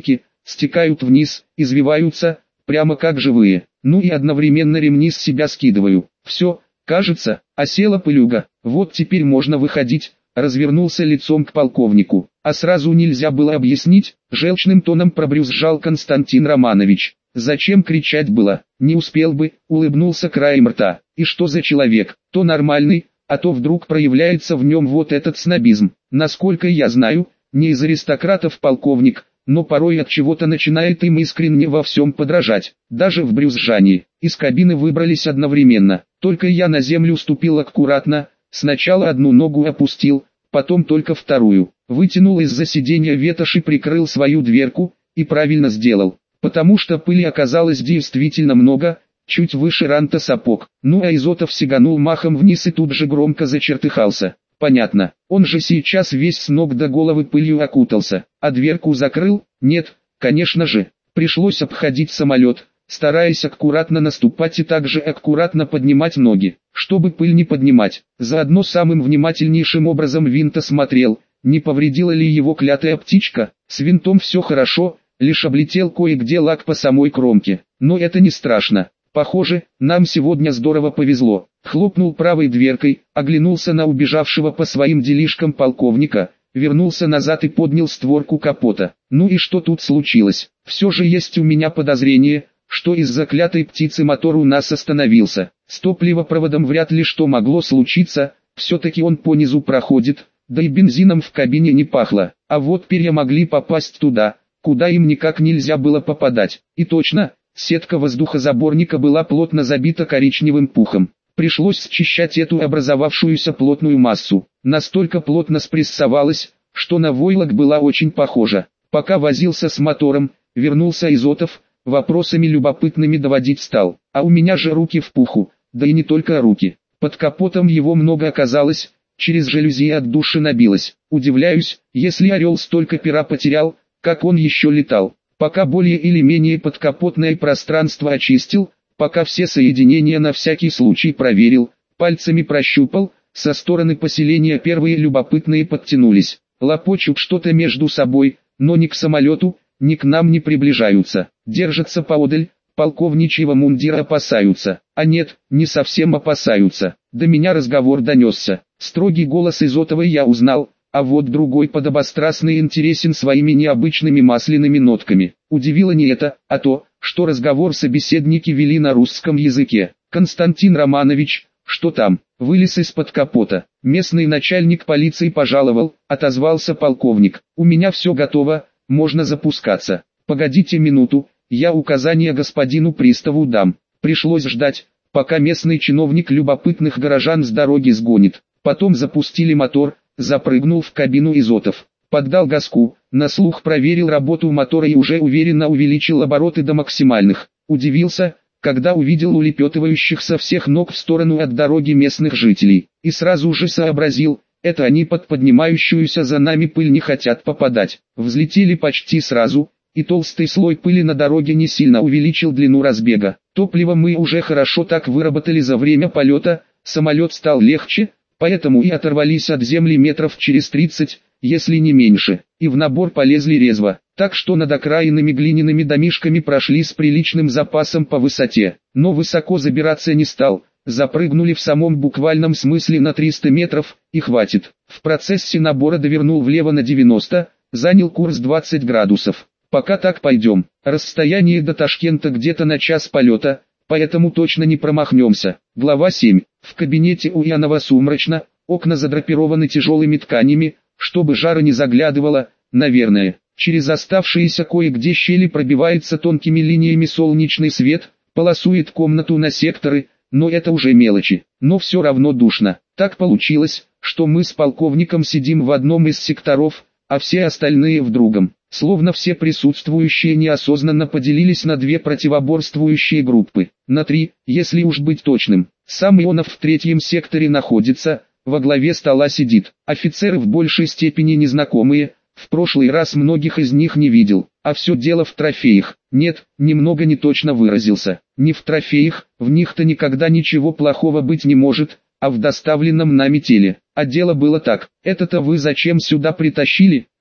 стекают вниз, извиваются, прямо как живые. Ну и одновременно ремни с себя скидываю. Все, кажется, осела пылюга. Вот теперь можно выходить. Развернулся лицом к полковнику. А сразу нельзя было объяснить, желчным тоном пробрюзжал Константин Романович. Зачем кричать было? Не успел бы, улыбнулся краем рта. И что за человек? То нормальный, а то вдруг проявляется в нем вот этот снобизм. Насколько я знаю, не из аристократов полковник, но порой от чего-то начинает им искренне во всем подражать. Даже в брюзжании. Из кабины выбрались одновременно. Только я на землю ступил аккуратно. Сначала одну ногу опустил, потом только вторую. Вытянул из-за сиденья ветошь и прикрыл свою дверку, и правильно сделал. Потому что пыли оказалось действительно много, чуть выше ранта сапог. Ну а Изотов сиганул махом вниз и тут же громко зачертыхался. Понятно, он же сейчас весь с ног до головы пылью окутался. А дверку закрыл? Нет, конечно же. Пришлось обходить самолет, стараясь аккуратно наступать и также аккуратно поднимать ноги, чтобы пыль не поднимать. Заодно самым внимательнейшим образом винт осмотрел, не повредила ли его клятая птичка. С винтом все хорошо, лишь облетел кое-где лак по самой кромке. Но это не страшно. Похоже, нам сегодня здорово повезло. Хлопнул правой дверкой, оглянулся на убежавшего по своим делишкам полковника, вернулся назад и поднял створку капота. Ну и что тут случилось? Все же есть у меня подозрение, что из-за клятой птицы мотор у нас остановился. С топливопроводом вряд ли что могло случиться, все-таки он по низу проходит, да и бензином в кабине не пахло. А вот перья могли попасть туда, куда им никак нельзя было попадать. И точно, сетка воздухозаборника была плотно забита коричневым пухом. Пришлось счищать эту образовавшуюся плотную массу. Настолько плотно спрессовалась, что на войлок была очень похожа. Пока возился с мотором, вернулся Изотов, вопросами любопытными доводить стал. А у меня же руки в пуху, да и не только руки. Под капотом его много оказалось, через жалюзи от души набилось. Удивляюсь, если орел столько пера потерял, как он еще летал. Пока более или менее подкапотное пространство очистил, пока все соединения на всякий случай проверил, пальцами прощупал, со стороны поселения первые любопытные подтянулись. Лопочут что-то между собой, но ни к самолету, ни к нам не приближаются. Держатся поодаль, полковничьего мундира опасаются. А нет, не совсем опасаются. До меня разговор донесся. Строгий голос Изотова я узнал, а вот другой подобострастный интересен своими необычными масляными нотками. Удивило не это, а то, что разговор собеседники вели на русском языке. «Константин Романович, что там?» Вылез из-под капота. «Местный начальник полиции пожаловал», — отозвался полковник. «У меня все готово, можно запускаться». «Погодите минуту, я указания господину приставу дам». Пришлось ждать, пока местный чиновник любопытных горожан с дороги сгонит. Потом запустили мотор, запрыгнул в кабину Изотов. Поддал газку, на слух проверил работу мотора и уже уверенно увеличил обороты до максимальных. Удивился, когда увидел улепетывающих со всех ног в сторону от дороги местных жителей. И сразу же сообразил, это они под поднимающуюся за нами пыль не хотят попадать. Взлетели почти сразу, и толстый слой пыли на дороге не сильно увеличил длину разбега. Топливо мы уже хорошо так выработали за время полета, самолет стал легче, поэтому и оторвались от земли метров через тридцать, если не меньше, и в набор полезли резво, так что над окраинными глиняными домишками прошли с приличным запасом по высоте, но высоко забираться не стал, запрыгнули в самом буквальном смысле на триста метров, и хватит. В процессе набора довернул влево на девяносто, занял курс двадцать градусов. Пока так пойдем, расстояние до Ташкента где-то на час полета, поэтому точно не промахнемся. Глава семь. В кабинете у Янова сумрачно, окна задрапированы тяжелыми тканями, чтобы жара не заглядывало, наверное. Через оставшиеся кое-где щели пробивается тонкими линиями солнечный свет, полосует комнату на секторы, но это уже мелочи. Но все равно душно. Так получилось, что мы с полковником сидим в одном из секторов, а все остальные в другом. Словно все присутствующие неосознанно поделились на две противоборствующие группы. На три, если уж быть точным. Сам Ионов в третьем секторе находится, во главе стола сидит. Офицеры в большей степени незнакомые, в прошлый раз многих из них не видел. А все дело в трофеях. Нет, немного не точно выразился. Не в трофеях, в них-то никогда ничего плохого быть не может, а в доставленном нами теле. А дело было так. Это-то вы зачем сюда притащили?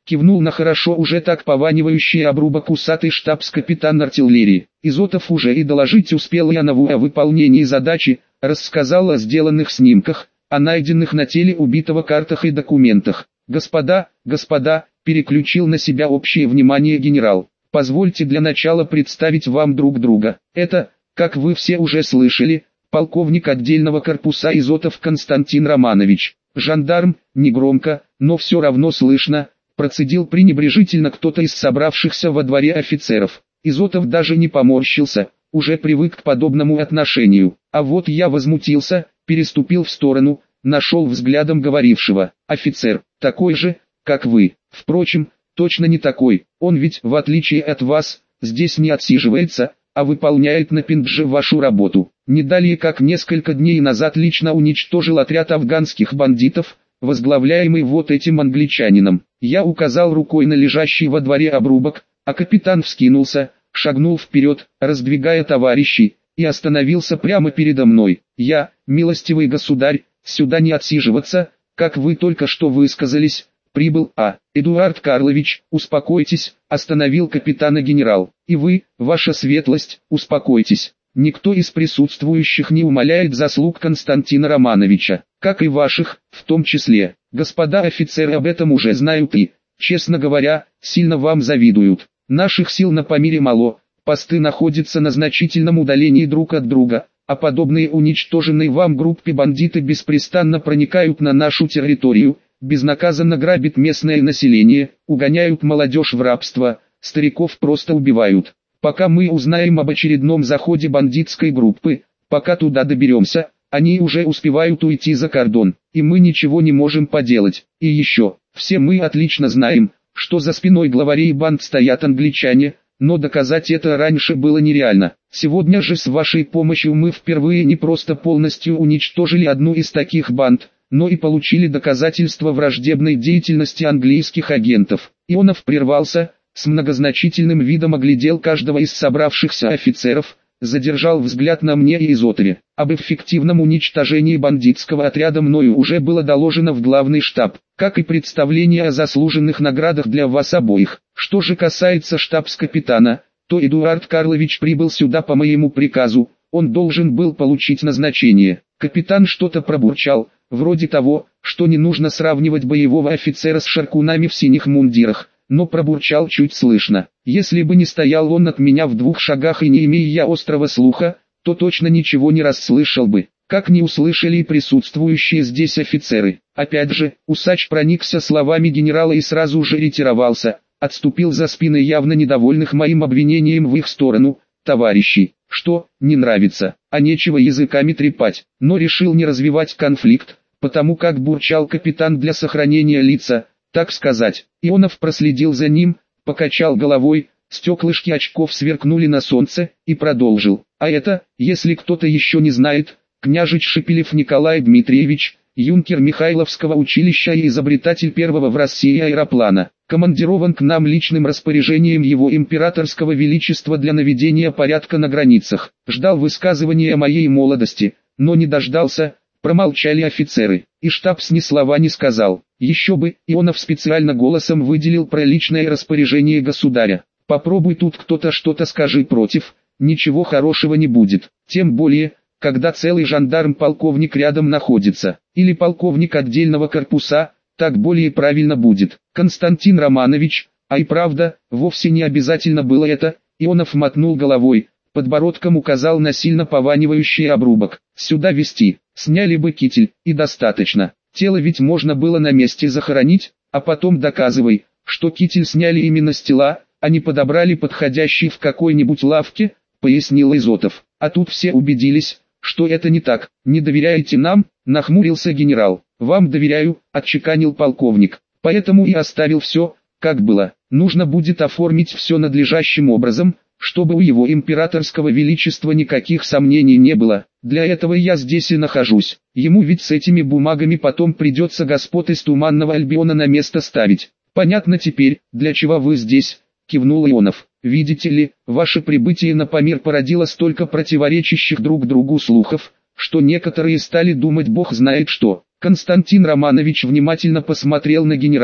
Кивнул на хорошо уже так пованивающий обрубок усатый штабс-капитан артиллерии. Изотов уже и доложить успел Янову о выполнении задачи, рассказал о сделанных снимках, о найденных на теле убитого картах и документах. «Господа, господа», переключил на себя общее внимание генерал, «позвольте для начала представить вам друг друга. Это, как вы все уже слышали, полковник отдельного корпуса Изотов Константин Романович». Жандарм, негромко, но все равно слышно, процедил пренебрежительно кто-то из собравшихся во дворе офицеров. Изотов даже не поморщился, уже привык к подобному отношению. А вот я возмутился, переступил в сторону, нашел взглядом говорившего. «Офицер, такой же, как вы. Впрочем, точно не такой. Он ведь, в отличие от вас, здесь не отсиживается, а выполняет на пиндже вашу работу. Не далее как несколько дней назад лично уничтожил отряд афганских бандитов, возглавляемый вот этим англичанином». Я указал рукой на лежащий во дворе обрубок, а капитан вскинулся, шагнул вперед, раздвигая товарищей, и остановился прямо передо мной. «Я, милостивый государь, сюда не отсиживаться, как вы только что высказались, прибыл, а, Эдуард Карлович, успокойтесь», остановил капитана генерал. «И вы, ваша светлость, успокойтесь. Никто из присутствующих не умаляет заслуг Константина Романовича, как и ваших, в том числе. Господа офицеры об этом уже знают и, честно говоря, сильно вам завидуют. Наших сил на Памире мало, посты находятся на значительном удалении друг от друга, а подобные уничтоженные вам группы бандиты беспрестанно проникают на нашу территорию, безнаказанно грабят местное население, угоняют молодежь в рабство, стариков просто убивают. Пока мы узнаем об очередном заходе бандитской группы, пока туда доберемся, они уже успевают уйти за кордон, и мы ничего не можем поделать. И еще, все мы отлично знаем, что за спиной главарей банд стоят англичане, но доказать это раньше было нереально. Сегодня же с вашей помощью мы впервые не просто полностью уничтожили одну из таких банд, но и получили доказательства враждебной деятельности английских агентов». Ионов прервался, с многозначительным видом оглядел каждого из собравшихся офицеров, задержал взгляд на мне и Изотове. Об эффективном уничтожении бандитского отряда мною уже было доложено в главный штаб, как и представление о заслуженных наградах для вас обоих. Что же касается штабс-капитана, то Эдуард Карлович прибыл сюда по моему приказу, он должен был получить назначение. Капитан что-то пробурчал, вроде того, что не нужно сравнивать боевого офицера с шаркунами в синих мундирах, но пробурчал чуть слышно. Если бы не стоял он от меня в двух шагах и не имея я острого слуха, то точно ничего не расслышал бы, как не услышали и присутствующие здесь офицеры. Опять же, усач проникся словами генерала и сразу же ретировался, отступил за спины явно недовольных моим обвинением в их сторону. «Товарищи, что, не нравится, а нечего языками трепать», но решил не развивать конфликт, потому как бурчал капитан для сохранения лица, так сказать. Ионов проследил за ним, покачал головой, стеклышки очков сверкнули на солнце, и продолжил. «А это, если кто-то еще не знает, княжич Шепелев Николай Дмитриевич, юнкер Михайловского училища и изобретатель первого в России аэроплана, командирован к нам личным распоряжением его императорского величества для наведения порядка на границах. Ждал высказывания о моей молодости, но не дождался». Промолчали офицеры, и штабс ни слова не сказал. Еще бы, Ионов специально голосом выделил про личное распоряжение государя. Попробуй тут кто-то что-то скажи против, ничего хорошего не будет. Тем более, когда целый жандарм-полковник рядом находится, или полковник отдельного корпуса, так более правильно будет. Константин Романович, а и правда, вовсе не обязательно было это. Ионов мотнул головой, подбородком указал на сильно пованивающий обрубок. «Сюда везти, сняли бы китель, и достаточно. Тело ведь можно было на месте захоронить, а потом доказывай, что китель сняли именно с тела, а не подобрали подходящий в какой-нибудь лавке», пояснил Изотов. «А тут все убедились, что это не так. Не доверяете нам?» Нахмурился генерал. «Вам доверяю», отчеканил полковник. «Поэтому и оставил все, как было. Нужно будет оформить все надлежащим образом, чтобы у его императорского величества никаких сомнений не было. Для этого я здесь и нахожусь. Ему ведь с этими бумагами потом придется господ из Туманного Альбиона на место ставить. Понятно теперь, для чего вы здесь?» Кивнул Ионов. «Видите ли, ваше прибытие на Памир породило столько противоречащих друг другу слухов, что некоторые стали думать бог знает что». Константин Романович внимательно посмотрел на генерала,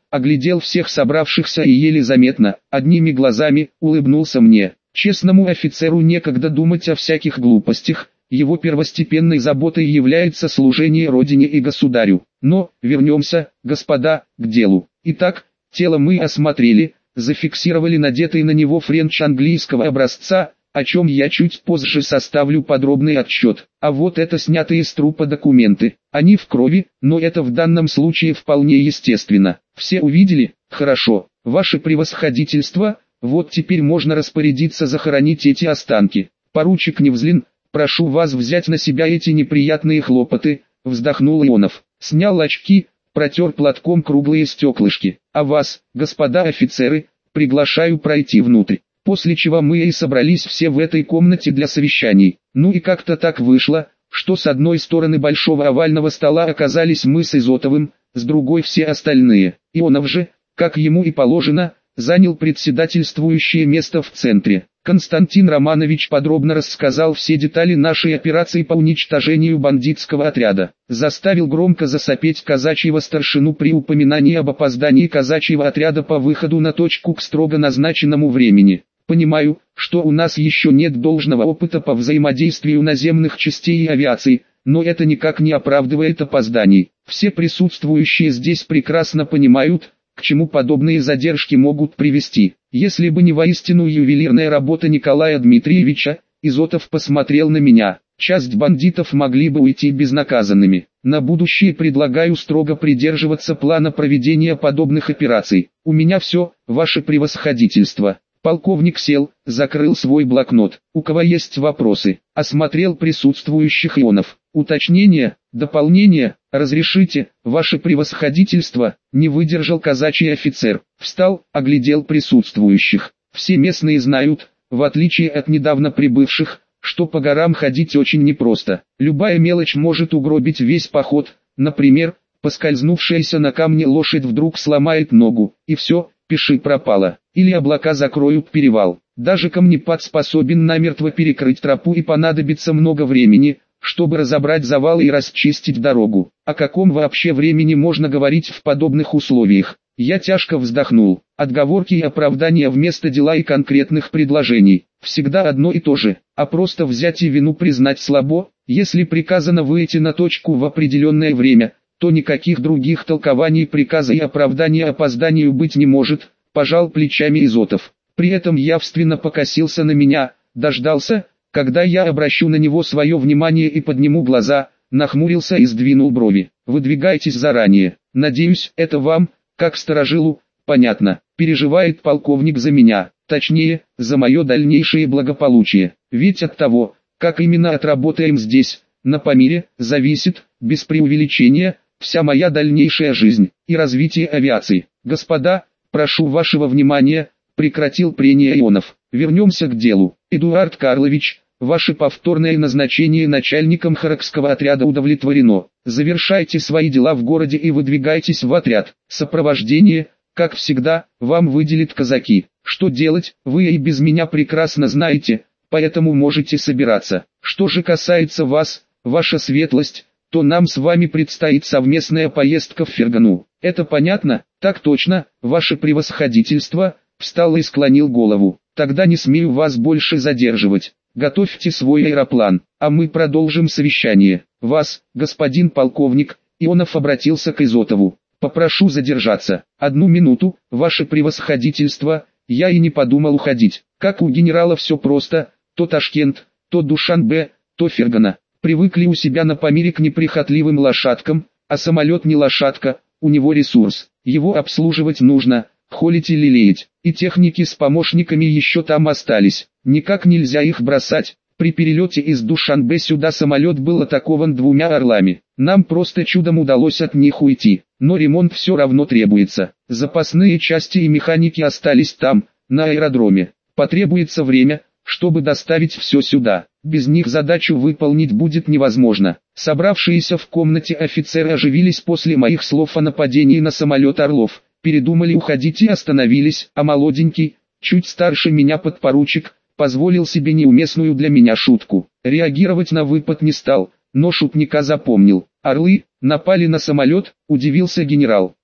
оглядел всех собравшихся и еле заметно, одними глазами, улыбнулся мне. Честному офицеру некогда думать о всяких глупостях, его первостепенной заботой является служение родине и государю. Но, вернемся, господа, к делу. Итак, тело мы осмотрели, зафиксировали надетый на него френч английского образца, о чем я чуть позже составлю подробный отчет. А вот это снятые с трупа документы. Они в крови, но это в данном случае вполне естественно. Все увидели? Хорошо. Ваше превосходительство, вот теперь можно распорядиться захоронить эти останки. Поручик Невзлин, прошу вас взять на себя эти неприятные хлопоты, вздохнул Ионов. Снял очки, протер платком круглые стеклышки. А вас, господа офицеры, приглашаю пройти внутрь. После чего мы и собрались все в этой комнате для совещаний. Ну и как-то так вышло, что с одной стороны большого овального стола оказались мы с Изотовым, с другой все остальные. Ионов же, как ему и положено, занял председательствующее место в центре. Константин Романович подробно рассказал все детали нашей операции по уничтожению бандитского отряда. Заставил громко засопеть казачьего старшину при упоминании об опоздании казачьего отряда по выходу на точку к строго назначенному времени. Понимаю, что у нас еще нет должного опыта по взаимодействию наземных частей и авиации, но это никак не оправдывает опозданий. Все присутствующие здесь прекрасно понимают, к чему подобные задержки могут привести. Если бы не воистину ювелирная работа Николая Дмитриевича, Изотов посмотрел на меня. Часть бандитов могли бы уйти безнаказанными. На будущее предлагаю строго придерживаться плана проведения подобных операций. У меня все, ваше превосходительство. Полковник сел, закрыл свой блокнот. У кого есть вопросы? Осмотрел присутствующих Ионов. Уточнение, дополнение, разрешите, ваше превосходительство, не выдержал казачий офицер. Встал, оглядел присутствующих. Все местные знают, в отличие от недавно прибывших, что по горам ходить очень непросто. Любая мелочь может угробить весь поход. Например, поскользнувшаяся на камне лошадь вдруг сломает ногу, и все, пиши пропало. Или облака закроют перевал. Даже камнепад способен намертво перекрыть тропу и понадобится много времени, чтобы разобрать завалы и расчистить дорогу. О каком вообще времени можно говорить в подобных условиях? Я тяжко вздохнул. Отговорки и оправдания вместо дела и конкретных предложений. Всегда одно и то же. А просто взять и вину признать слабо. Если приказано выйти на точку в определенное время, то никаких других толкований приказа и оправдания опозданию быть не может, пожал плечами Изотов. При этом явственно покосился на меня, дождался, когда я обращу на него свое внимание и подниму глаза, нахмурился и сдвинул брови. Выдвигайтесь заранее. Надеюсь, это вам, как старожилу, понятно. Переживает полковник за меня, точнее, за мое дальнейшее благополучие. Ведь от того, как именно отработаем здесь, на Памире, зависит, без преувеличения, вся моя дальнейшая жизнь и развитие авиации. Господа, прошу вашего внимания, прекратил прения Ионов. Вернемся к делу. Эдуард Карлович, ваше повторное назначение начальником Харакского отряда удовлетворено. Завершайте свои дела в городе и выдвигайтесь в отряд. Сопровождение, как всегда, вам выделят казаки. Что делать, вы и без меня прекрасно знаете, поэтому можете собираться. Что же касается вас, ваша светлость, то нам с вами предстоит совместная поездка в Фергану. Это понятно? Так точно, ваше превосходительство. Встал и склонил голову. Тогда не смею вас больше задерживать. Готовьте свой аэроплан, а мы продолжим совещание. Вас, господин полковник, Ионов обратился к Изотову. Попрошу задержаться. Одну минуту, ваше превосходительство. Я и не подумал уходить. Как у генерала все просто, то Ташкент, то Душанбе, то Фергана. Привыкли у себя на Памире к неприхотливым лошадкам, а самолет не лошадка, у него ресурс. Его обслуживать нужно, холить и лелеять. И техники с помощниками еще там остались. Никак нельзя их бросать. При перелете из Душанбе сюда самолет был атакован двумя орлами. Нам просто чудом удалось от них уйти. Но ремонт все равно требуется. Запасные части и механики остались там, на аэродроме. Потребуется время, чтобы доставить все сюда. Без них задачу выполнить будет невозможно. Собравшиеся в комнате офицеры оживились после моих слов о нападении на самолет Орлов. Передумали уходить и остановились, а молоденький, чуть старше меня подпоручик, позволил себе неуместную для меня шутку. Реагировать на выпад не стал, но шутника запомнил. «Орлы напали на самолет», — удивился генерал.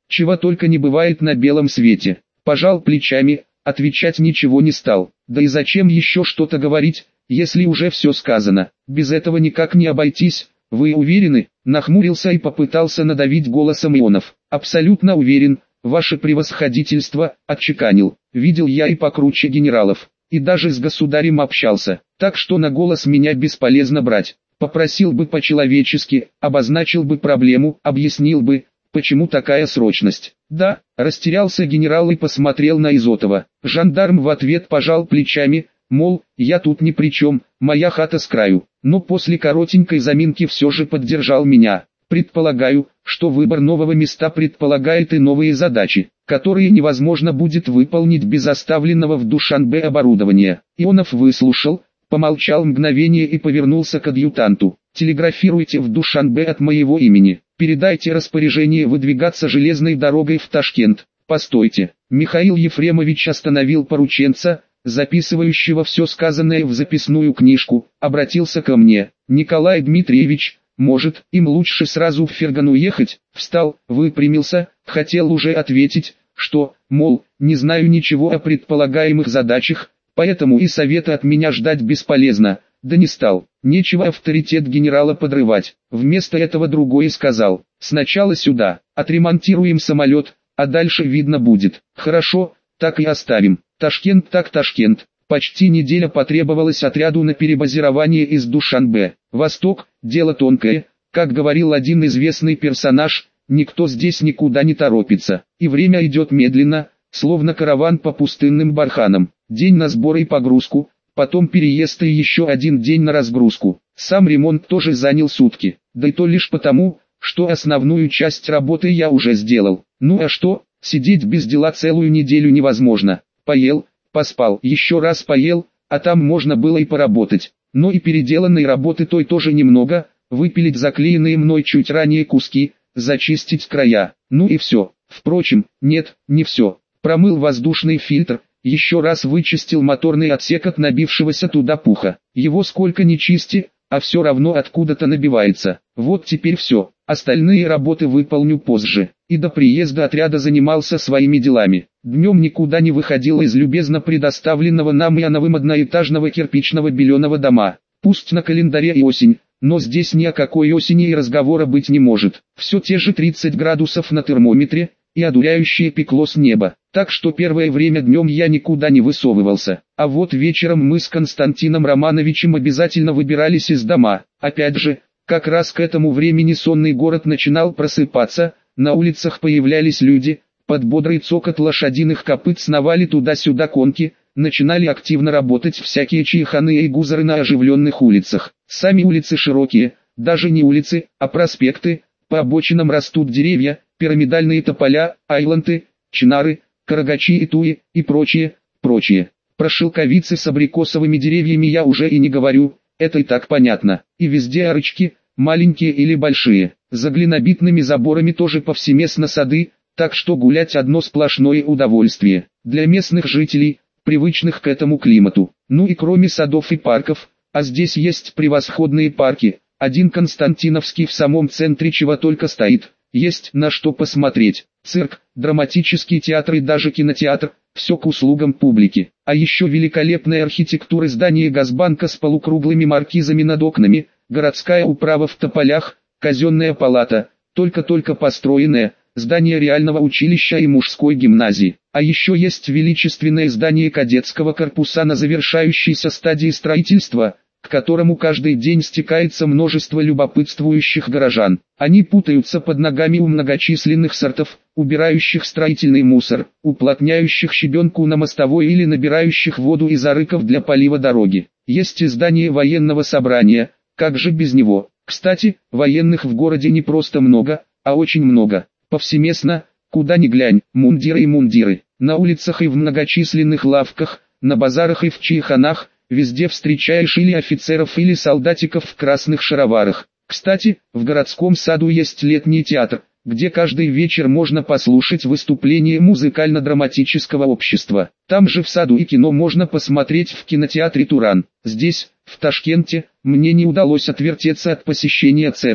чего только не бывает на белом свете. Пожал плечами, отвечать ничего не стал. Да и зачем еще что-то говорить, если уже все сказано? Без этого никак не обойтись, вы уверены? Нахмурился и попытался надавить голосом Ионов. Абсолютно уверен, ваше превосходительство, отчеканил. Видел я и покруче генералов, и даже с государем общался, так что на голос меня бесполезно брать. Попросил бы по-человечески, обозначил бы проблему, объяснил бы, почему такая срочность. Да, растерялся генерал и посмотрел на Изотова. Жандарм в ответ пожал плечами, мол, я тут ни при чем, моя хата с краю. Но после коротенькой заминки все же поддержал меня. Предполагаю, что выбор нового места предполагает и новые задачи, которые невозможно будет выполнить без оставленного в Душанбе оборудования. Ионов выслушал, помолчал мгновение и повернулся к адъютанту. Телеграфируйте в Душанбе от моего имени. Передайте распоряжение выдвигаться железной дорогой в Ташкент. Постойте. Михаил Ефремович остановил порученца, записывающего все сказанное в записную книжку, обратился ко мне. Николай Дмитриевич, может, им лучше сразу в Ферган уехать? Встал, выпрямился, хотел уже ответить, что, мол, не знаю ничего о предполагаемых задачах, поэтому и совета от меня ждать бесполезно. Да не стал, нечего авторитет генерала подрывать. Вместо этого другой сказал: сначала сюда, отремонтируем самолет, а дальше видно будет. Хорошо, так и оставим. Ташкент так Ташкент. Почти неделя потребовалась отряду на перебазирование из Душанбе. Восток – дело тонкое, как говорил один известный персонаж, никто здесь никуда не торопится. И время идет медленно, словно караван по пустынным барханам. День на сборы и погрузку, потом переезд и еще один день на разгрузку. Сам ремонт тоже занял сутки, да и то лишь потому, что основную часть работы я уже сделал. Ну а что, сидеть без дела целую неделю невозможно. Поел, поспал, еще раз поел, а там можно было и поработать. Но и переделанной работы той тоже немного, выпилить заклеенные мной чуть ранее куски, зачистить края, ну и все. Впрочем, нет, не все. Промыл воздушный фильтр, еще раз вычистил моторный отсек от набившегося туда пуха. Его сколько ни чисти, а все равно откуда-то набивается. Вот теперь все, остальные работы выполню позже. И до приезда отряда занимался своими делами. Днем никуда не выходил из любезно предоставленного нам Ионовым одноэтажного кирпичного беленого дома. Пусть на календаре и осень, но здесь ни о какой осени и разговора быть не может. Все те же тридцать градусов на термометре, и одуряющее пекло с неба. Так что первое время днем я никуда не высовывался. А вот вечером мы с Константином Романовичем обязательно выбирались из дома. Опять же, как раз к этому времени сонный город начинал просыпаться, на улицах появлялись люди, под бодрый цокот лошадиных копыт сновали туда-сюда конки, начинали активно работать всякие чайханы и гузары на оживленных улицах. Сами улицы широкие, даже не улицы, а проспекты, по обочинам растут деревья, пирамидальные тополя, айланты, чинары, карагачи и туи, и прочее, прочее. Про шелковицы с абрикосовыми деревьями я уже и не говорю, это и так понятно. И везде арочки, маленькие или большие, за глинобитными заборами тоже повсеместно сады, так что гулять одно сплошное удовольствие. Для местных жителей, привычных к этому климату. Ну и кроме садов и парков, а здесь есть превосходные парки, один Константиновский в самом центре чего только стоит. Есть на что посмотреть. Цирк, драматический театр и даже кинотеатр, все к услугам публики. А еще великолепная архитектура здания Газбанка с полукруглыми маркизами над окнами, городская управа в тополях, казенная палата, только-только построенная, здание реального училища и мужской гимназии. А еще есть величественное здание кадетского корпуса на завершающейся стадии строительства, к которому каждый день стекается множество любопытствующих горожан. Они путаются под ногами у многочисленных сортов, убирающих строительный мусор, уплотняющих щебенку на мостовой или набирающих воду из арыков для полива дороги. Есть и здание военного собрания, как же без него. Кстати, военных в городе не просто много, а очень много. Повсеместно, куда ни глянь, мундиры и мундиры. На улицах и в многочисленных лавках, на базарах и в чайханах, везде встречаешь или офицеров, или солдатиков в красных шароварах. Кстати, в городском саду есть летний театр, где каждый вечер можно послушать выступление музыкально-драматического общества. Там же в саду и кино можно посмотреть в кинотеатре «Туран». Здесь, в Ташкенте, мне не удалось отвертеться от посещения церкви.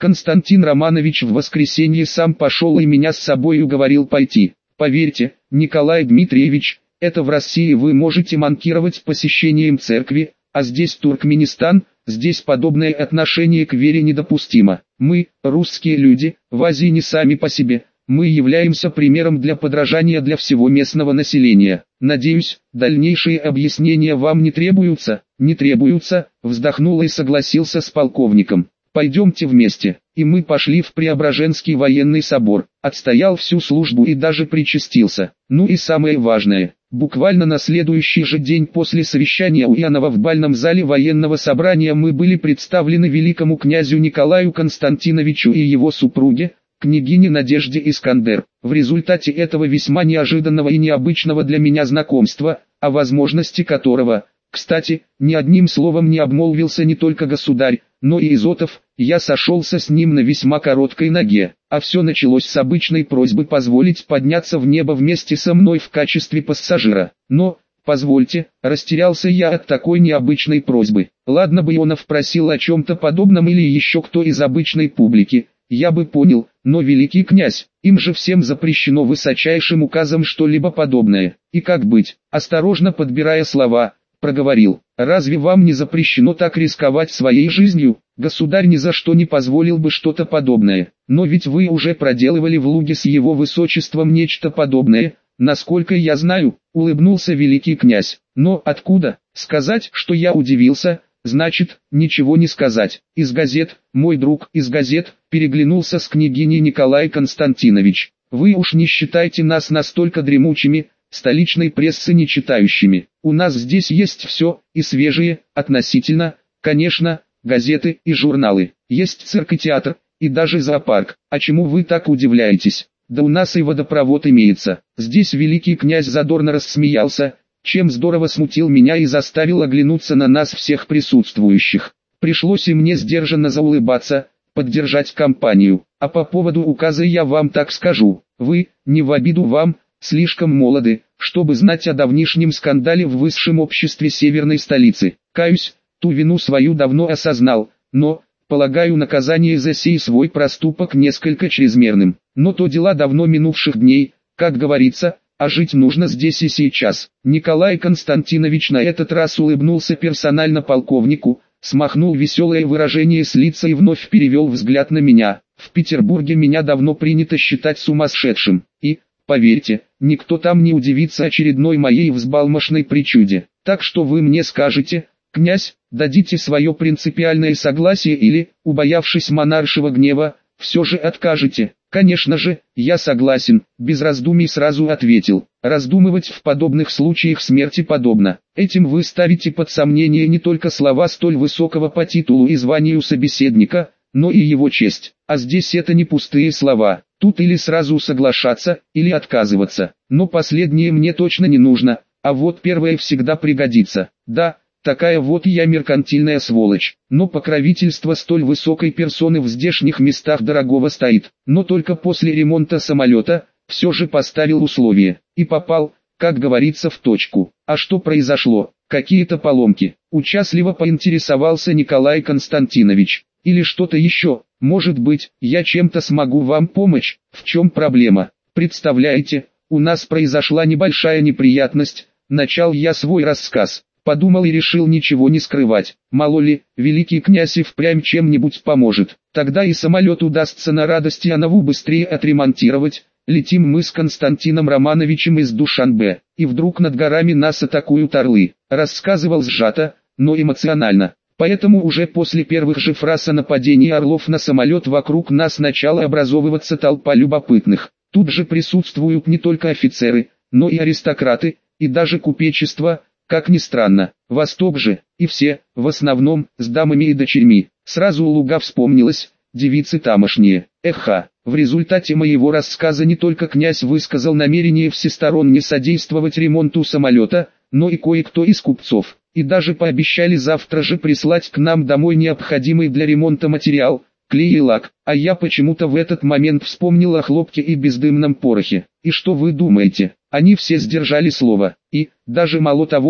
Константин Романович в воскресенье сам пошел и меня с собой уговорил пойти. Поверьте, Николай Дмитриевич, это в России вы можете манкировать посещением церкви, а здесь Туркменистан, здесь подобное отношение к вере недопустимо. Мы, русские люди, в Азии не сами по себе, мы являемся примером для подражания для всего местного населения. Надеюсь, дальнейшие объяснения вам не требуются? Не требуются, вздохнул и согласился с полковником. Пойдемте вместе. И мы пошли в Преображенский военный собор. Отстоял всю службу и даже причастился. Ну и самое важное. Буквально на следующий же день после совещания у Янова в бальном зале военного собрания мы были представлены великому князю Николаю Константиновичу и его супруге, княгине Надежде Искандер. В результате этого весьма неожиданного и необычного для меня знакомства, о возможности которого, кстати, ни одним словом не обмолвился не только государь, но и Изотов, я сошелся с ним на весьма короткой ноге, а все началось с обычной просьбы позволить подняться в небо вместе со мной в качестве пассажира. Но, позвольте, растерялся я от такой необычной просьбы. Ладно бы Ионов просил о чем-то подобном или еще кто из обычной публики, я бы понял, но великий князь, им же всем запрещено высочайшим указом что-либо подобное. И как быть? Осторожно подбирая слова, проговорил: «Разве вам не запрещено так рисковать своей жизнью? Государь ни за что не позволил бы что-то подобное. Но ведь вы уже проделывали в Луге с его высочеством нечто подобное, насколько я знаю», — улыбнулся великий князь. «Но откуда? Сказать, что я удивился, значит, ничего не сказать. Из газет, мой друг, из газет», — переглянулся с княгиней Николай Константинович. «Вы уж не считайте нас настолько дремучими, столичной прессы не читающими. У нас здесь есть все, и свежие, относительно, конечно, газеты и журналы. Есть цирк и театр, и даже зоопарк. А чему вы так удивляетесь? Да у нас и водопровод имеется». Здесь великий князь задорно рассмеялся, чем здорово смутил меня и заставил оглянуться на нас всех присутствующих. Пришлось и мне сдержанно заулыбаться, поддержать компанию. А по поводу указа я вам так скажу. Вы, не в обиду вам, слишком молоды, чтобы знать о давнишнем скандале в высшем обществе северной столицы. Каюсь, ту вину свою давно осознал, но, полагаю, наказание за сей свой проступок несколько чрезмерным. Но то дела давно минувших дней, как говорится, а жить нужно здесь и сейчас. Николай Константинович на этот раз улыбнулся персонально полковнику, смахнул веселое выражение с лица и вновь перевел взгляд на меня. В Петербурге меня давно принято считать сумасшедшим, и, поверьте, никто там не удивится очередной моей взбалмошной причуде. Так что вы мне скажете, князь, дадите свое принципиальное согласие или, убоявшись монаршего гнева, все же откажете? Конечно же, я согласен, без раздумий сразу ответил. Раздумывать в подобных случаях смерти подобно. Этим вы ставите под сомнение не только слова столь высокого по титулу и званию собеседника, но и его честь. А здесь это не пустые слова. Тут или сразу соглашаться, или отказываться. Но последнее мне точно не нужно, а вот первое всегда пригодится. Да, такая вот я меркантильная сволочь. Но покровительство столь высокой персоны в здешних местах дорогого стоит. Но только после ремонта самолета, все же поставил условие. И попал, как говорится, в точку. А что произошло? Какие-то поломки? Участливо поинтересовался Николай Константинович. Или что-то еще? Может быть, я чем-то смогу вам помочь? В чем проблема? Представляете, у нас произошла небольшая неприятность. Начал я свой рассказ. Подумал и решил ничего не скрывать. Мало ли, великий князь и впрямь чем-нибудь поможет. Тогда и самолет удастся на радость Янову быстрее отремонтировать. Летим мы с Константином Романовичем из Душанбе. И вдруг над горами нас атакуют орлы. Рассказывал сжато, но эмоционально. Поэтому уже после первых же фраз о нападении орлов на самолет вокруг нас начала образовываться толпа любопытных. Тут же присутствуют не только офицеры, но и аристократы, и даже купечество. Как ни странно, Восток же, и все, в основном, с дамами и дочерьми. Сразу у луга вспомнилось, девицы тамошние. Эха, в результате моего рассказа не только князь высказал намерение всесторонне содействовать ремонту самолета, но и кое-кто из купцов. И даже пообещали завтра же прислать к нам домой необходимый для ремонта материал, клей и лак. А я почему-то в этот момент вспомнил о хлопке и бездымном порохе. И что вы думаете? Они все сдержали слово, и, даже мало того,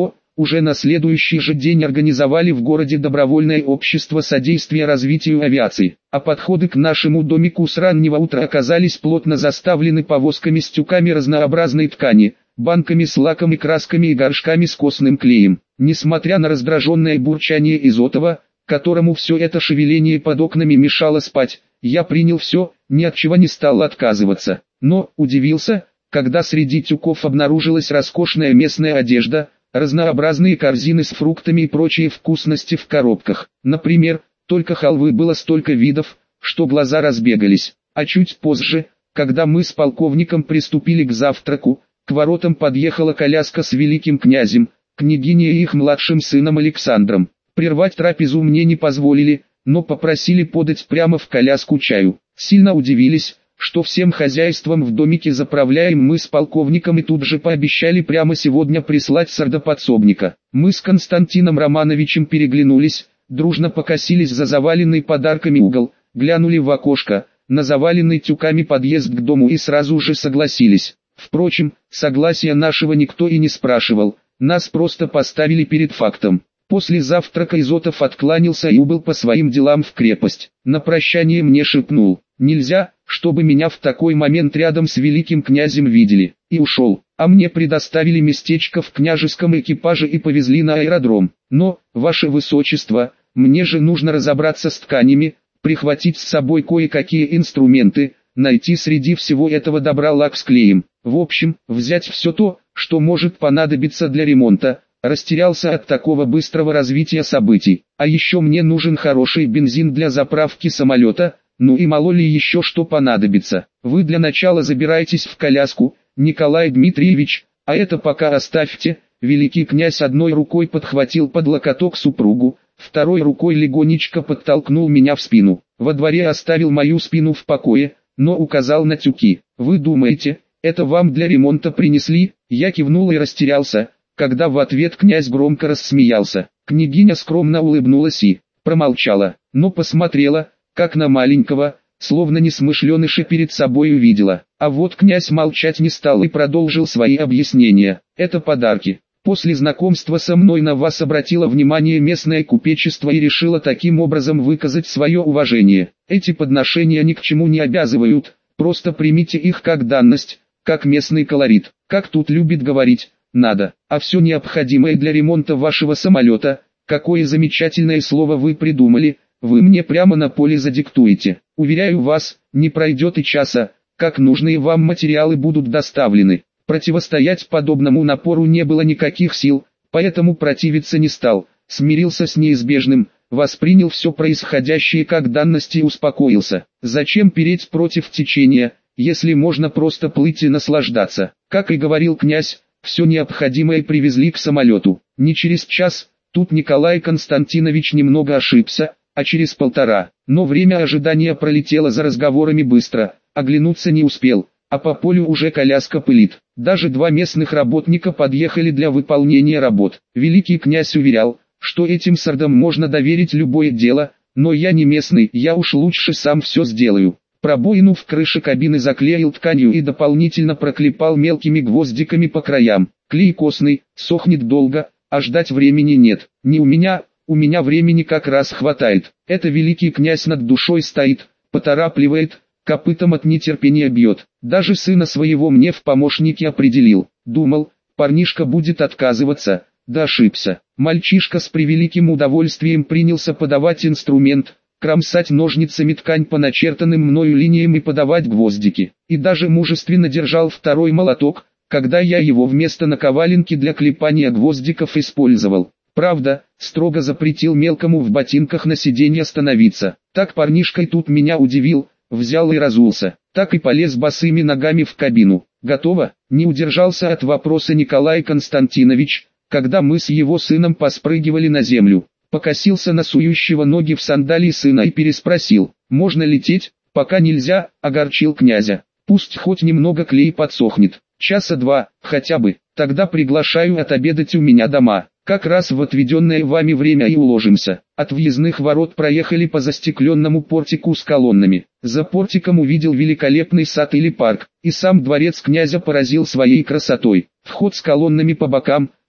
Уже на следующий же день организовали в городе добровольное общество содействия развитию авиации, а подходы к нашему домику с раннего утра оказались плотно заставлены повозками с тюками разнообразной ткани, банками с лаком и красками и горшками с костным клеем. Несмотря на раздраженное бурчание Изотова, которому все это шевеление под окнами мешало спать, я принял все, ни от чего не стал отказываться. Но удивился, когда среди тюков обнаружилась роскошная местная одежда, разнообразные корзины с фруктами и прочие вкусности в коробках. Например, только халвы было столько видов, что глаза разбегались. А чуть позже, когда мы с полковником приступили к завтраку, к воротам подъехала коляска с великим князем, княгиней и их младшим сыном Александром. Прервать трапезу мне не позволили, но попросили подать прямо в коляску чаю. Сильно удивились, что всем хозяйством в домике заправляем мы с полковником, и тут же пообещали прямо сегодня прислать сардоподсобника. Мы с Константином Романовичем переглянулись, дружно покосились за заваленный подарками угол, глянули в окошко, на заваленный тюками подъезд к дому и сразу же согласились. Впрочем, согласия нашего никто и не спрашивал, нас просто поставили перед фактом. После завтрака Изотов откланялся и убыл по своим делам в крепость. На прощание мне шепнул: «Нельзя, чтобы меня в такой момент рядом с великим князем видели», и ушел. А мне предоставили местечко в княжеском экипаже и повезли на аэродром. Но, ваше высочество, мне же нужно разобраться с тканями, прихватить с собой кое-какие инструменты, найти среди всего этого добра лак с клеем. В общем, взять все то, что может понадобиться для ремонта. Растерялся от такого быстрого развития событий. А еще мне нужен хороший бензин для заправки самолета, ну и мало ли еще что понадобится. Вы для начала забирайтесь в коляску, Николай Дмитриевич, а это пока оставьте. Великий князь одной рукой подхватил под локоток супругу, второй рукой легонечко подтолкнул меня в спину. Во дворе оставил мою спину в покое, но указал на тюки. Вы думаете, это вам для ремонта принесли? Я кивнул и растерялся, когда в ответ князь громко рассмеялся. Княгиня скромно улыбнулась и промолчала, но посмотрела, как на маленького, словно несмышленыша перед собой увидела. А вот князь молчать не стал и продолжил свои объяснения. Это подарки. После знакомства со мной на вас обратило внимание местное купечество и решило таким образом выказать свое уважение. Эти подношения ни к чему не обязывают, просто примите их как данность, как местный колорит. Как тут любит говорить, надо, а все необходимое для ремонта вашего самолета, какое замечательное слово вы придумали, вы мне прямо на поле задиктуете. Уверяю вас, не пройдет и часа, как нужные вам материалы будут доставлены. Противостоять подобному напору не было никаких сил, поэтому противиться не стал, смирился с неизбежным, воспринял все происходящее как данность и успокоился. Зачем переть против течения, если можно просто плыть и наслаждаться? Как и говорил князь, все необходимое привезли к самолету. Не через час, тут Николай Константинович немного ошибся, а через полтора. Но время ожидания пролетело за разговорами быстро, оглянуться не успел, а по полю уже коляска пылит. Даже два местных работника подъехали для выполнения работ. Великий князь уверял, что этим сардам можно доверить любое дело, но я не местный, я уж лучше сам все сделаю. Пробоину в крыше кабины заклеил тканью и дополнительно проклепал мелкими гвоздиками по краям. Клей костный, сохнет долго, а ждать времени нет. Не у меня, у меня времени как раз хватает. Это великий князь над душой стоит, поторапливает, копытом от нетерпения бьет. Даже сына своего мне в помощники определил. Думал, парнишка будет отказываться, да ошибся. Мальчишка с превеликим удовольствием принялся подавать инструмент, кромсать ножницами ткань по начертанным мною линиям и подавать гвоздики. И даже мужественно держал второй молоток, когда я его вместо наковаленки для клепания гвоздиков использовал. Правда, строго запретил мелкому в ботинках на сиденье становиться. Так парнишка и тут меня удивил, взял и разулся. Так и полез босыми ногами в кабину. Готово? Не удержался от вопроса Николай Константинович, когда мы с его сыном поспрыгивали на землю. Покосился на сующего ноги в сандалии сына и переспросил: «Можно лететь?» «Пока нельзя», — огорчил князя. «Пусть хоть немного клей подсохнет. Часа два, хотя бы. Тогда приглашаю отобедать у меня дома. Как раз в отведенное вами время и уложимся». От въездных ворот проехали по застекленному портику с колоннами. За портиком увидел великолепный сад или парк, и сам дворец князя поразил своей красотой. Вход с колоннами по бокам,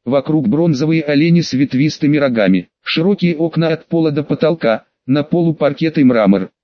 Вокруг бронзовые олени с ветвистыми рогами. Широкие окна от пола до потолка, на полу паркет и мрамор.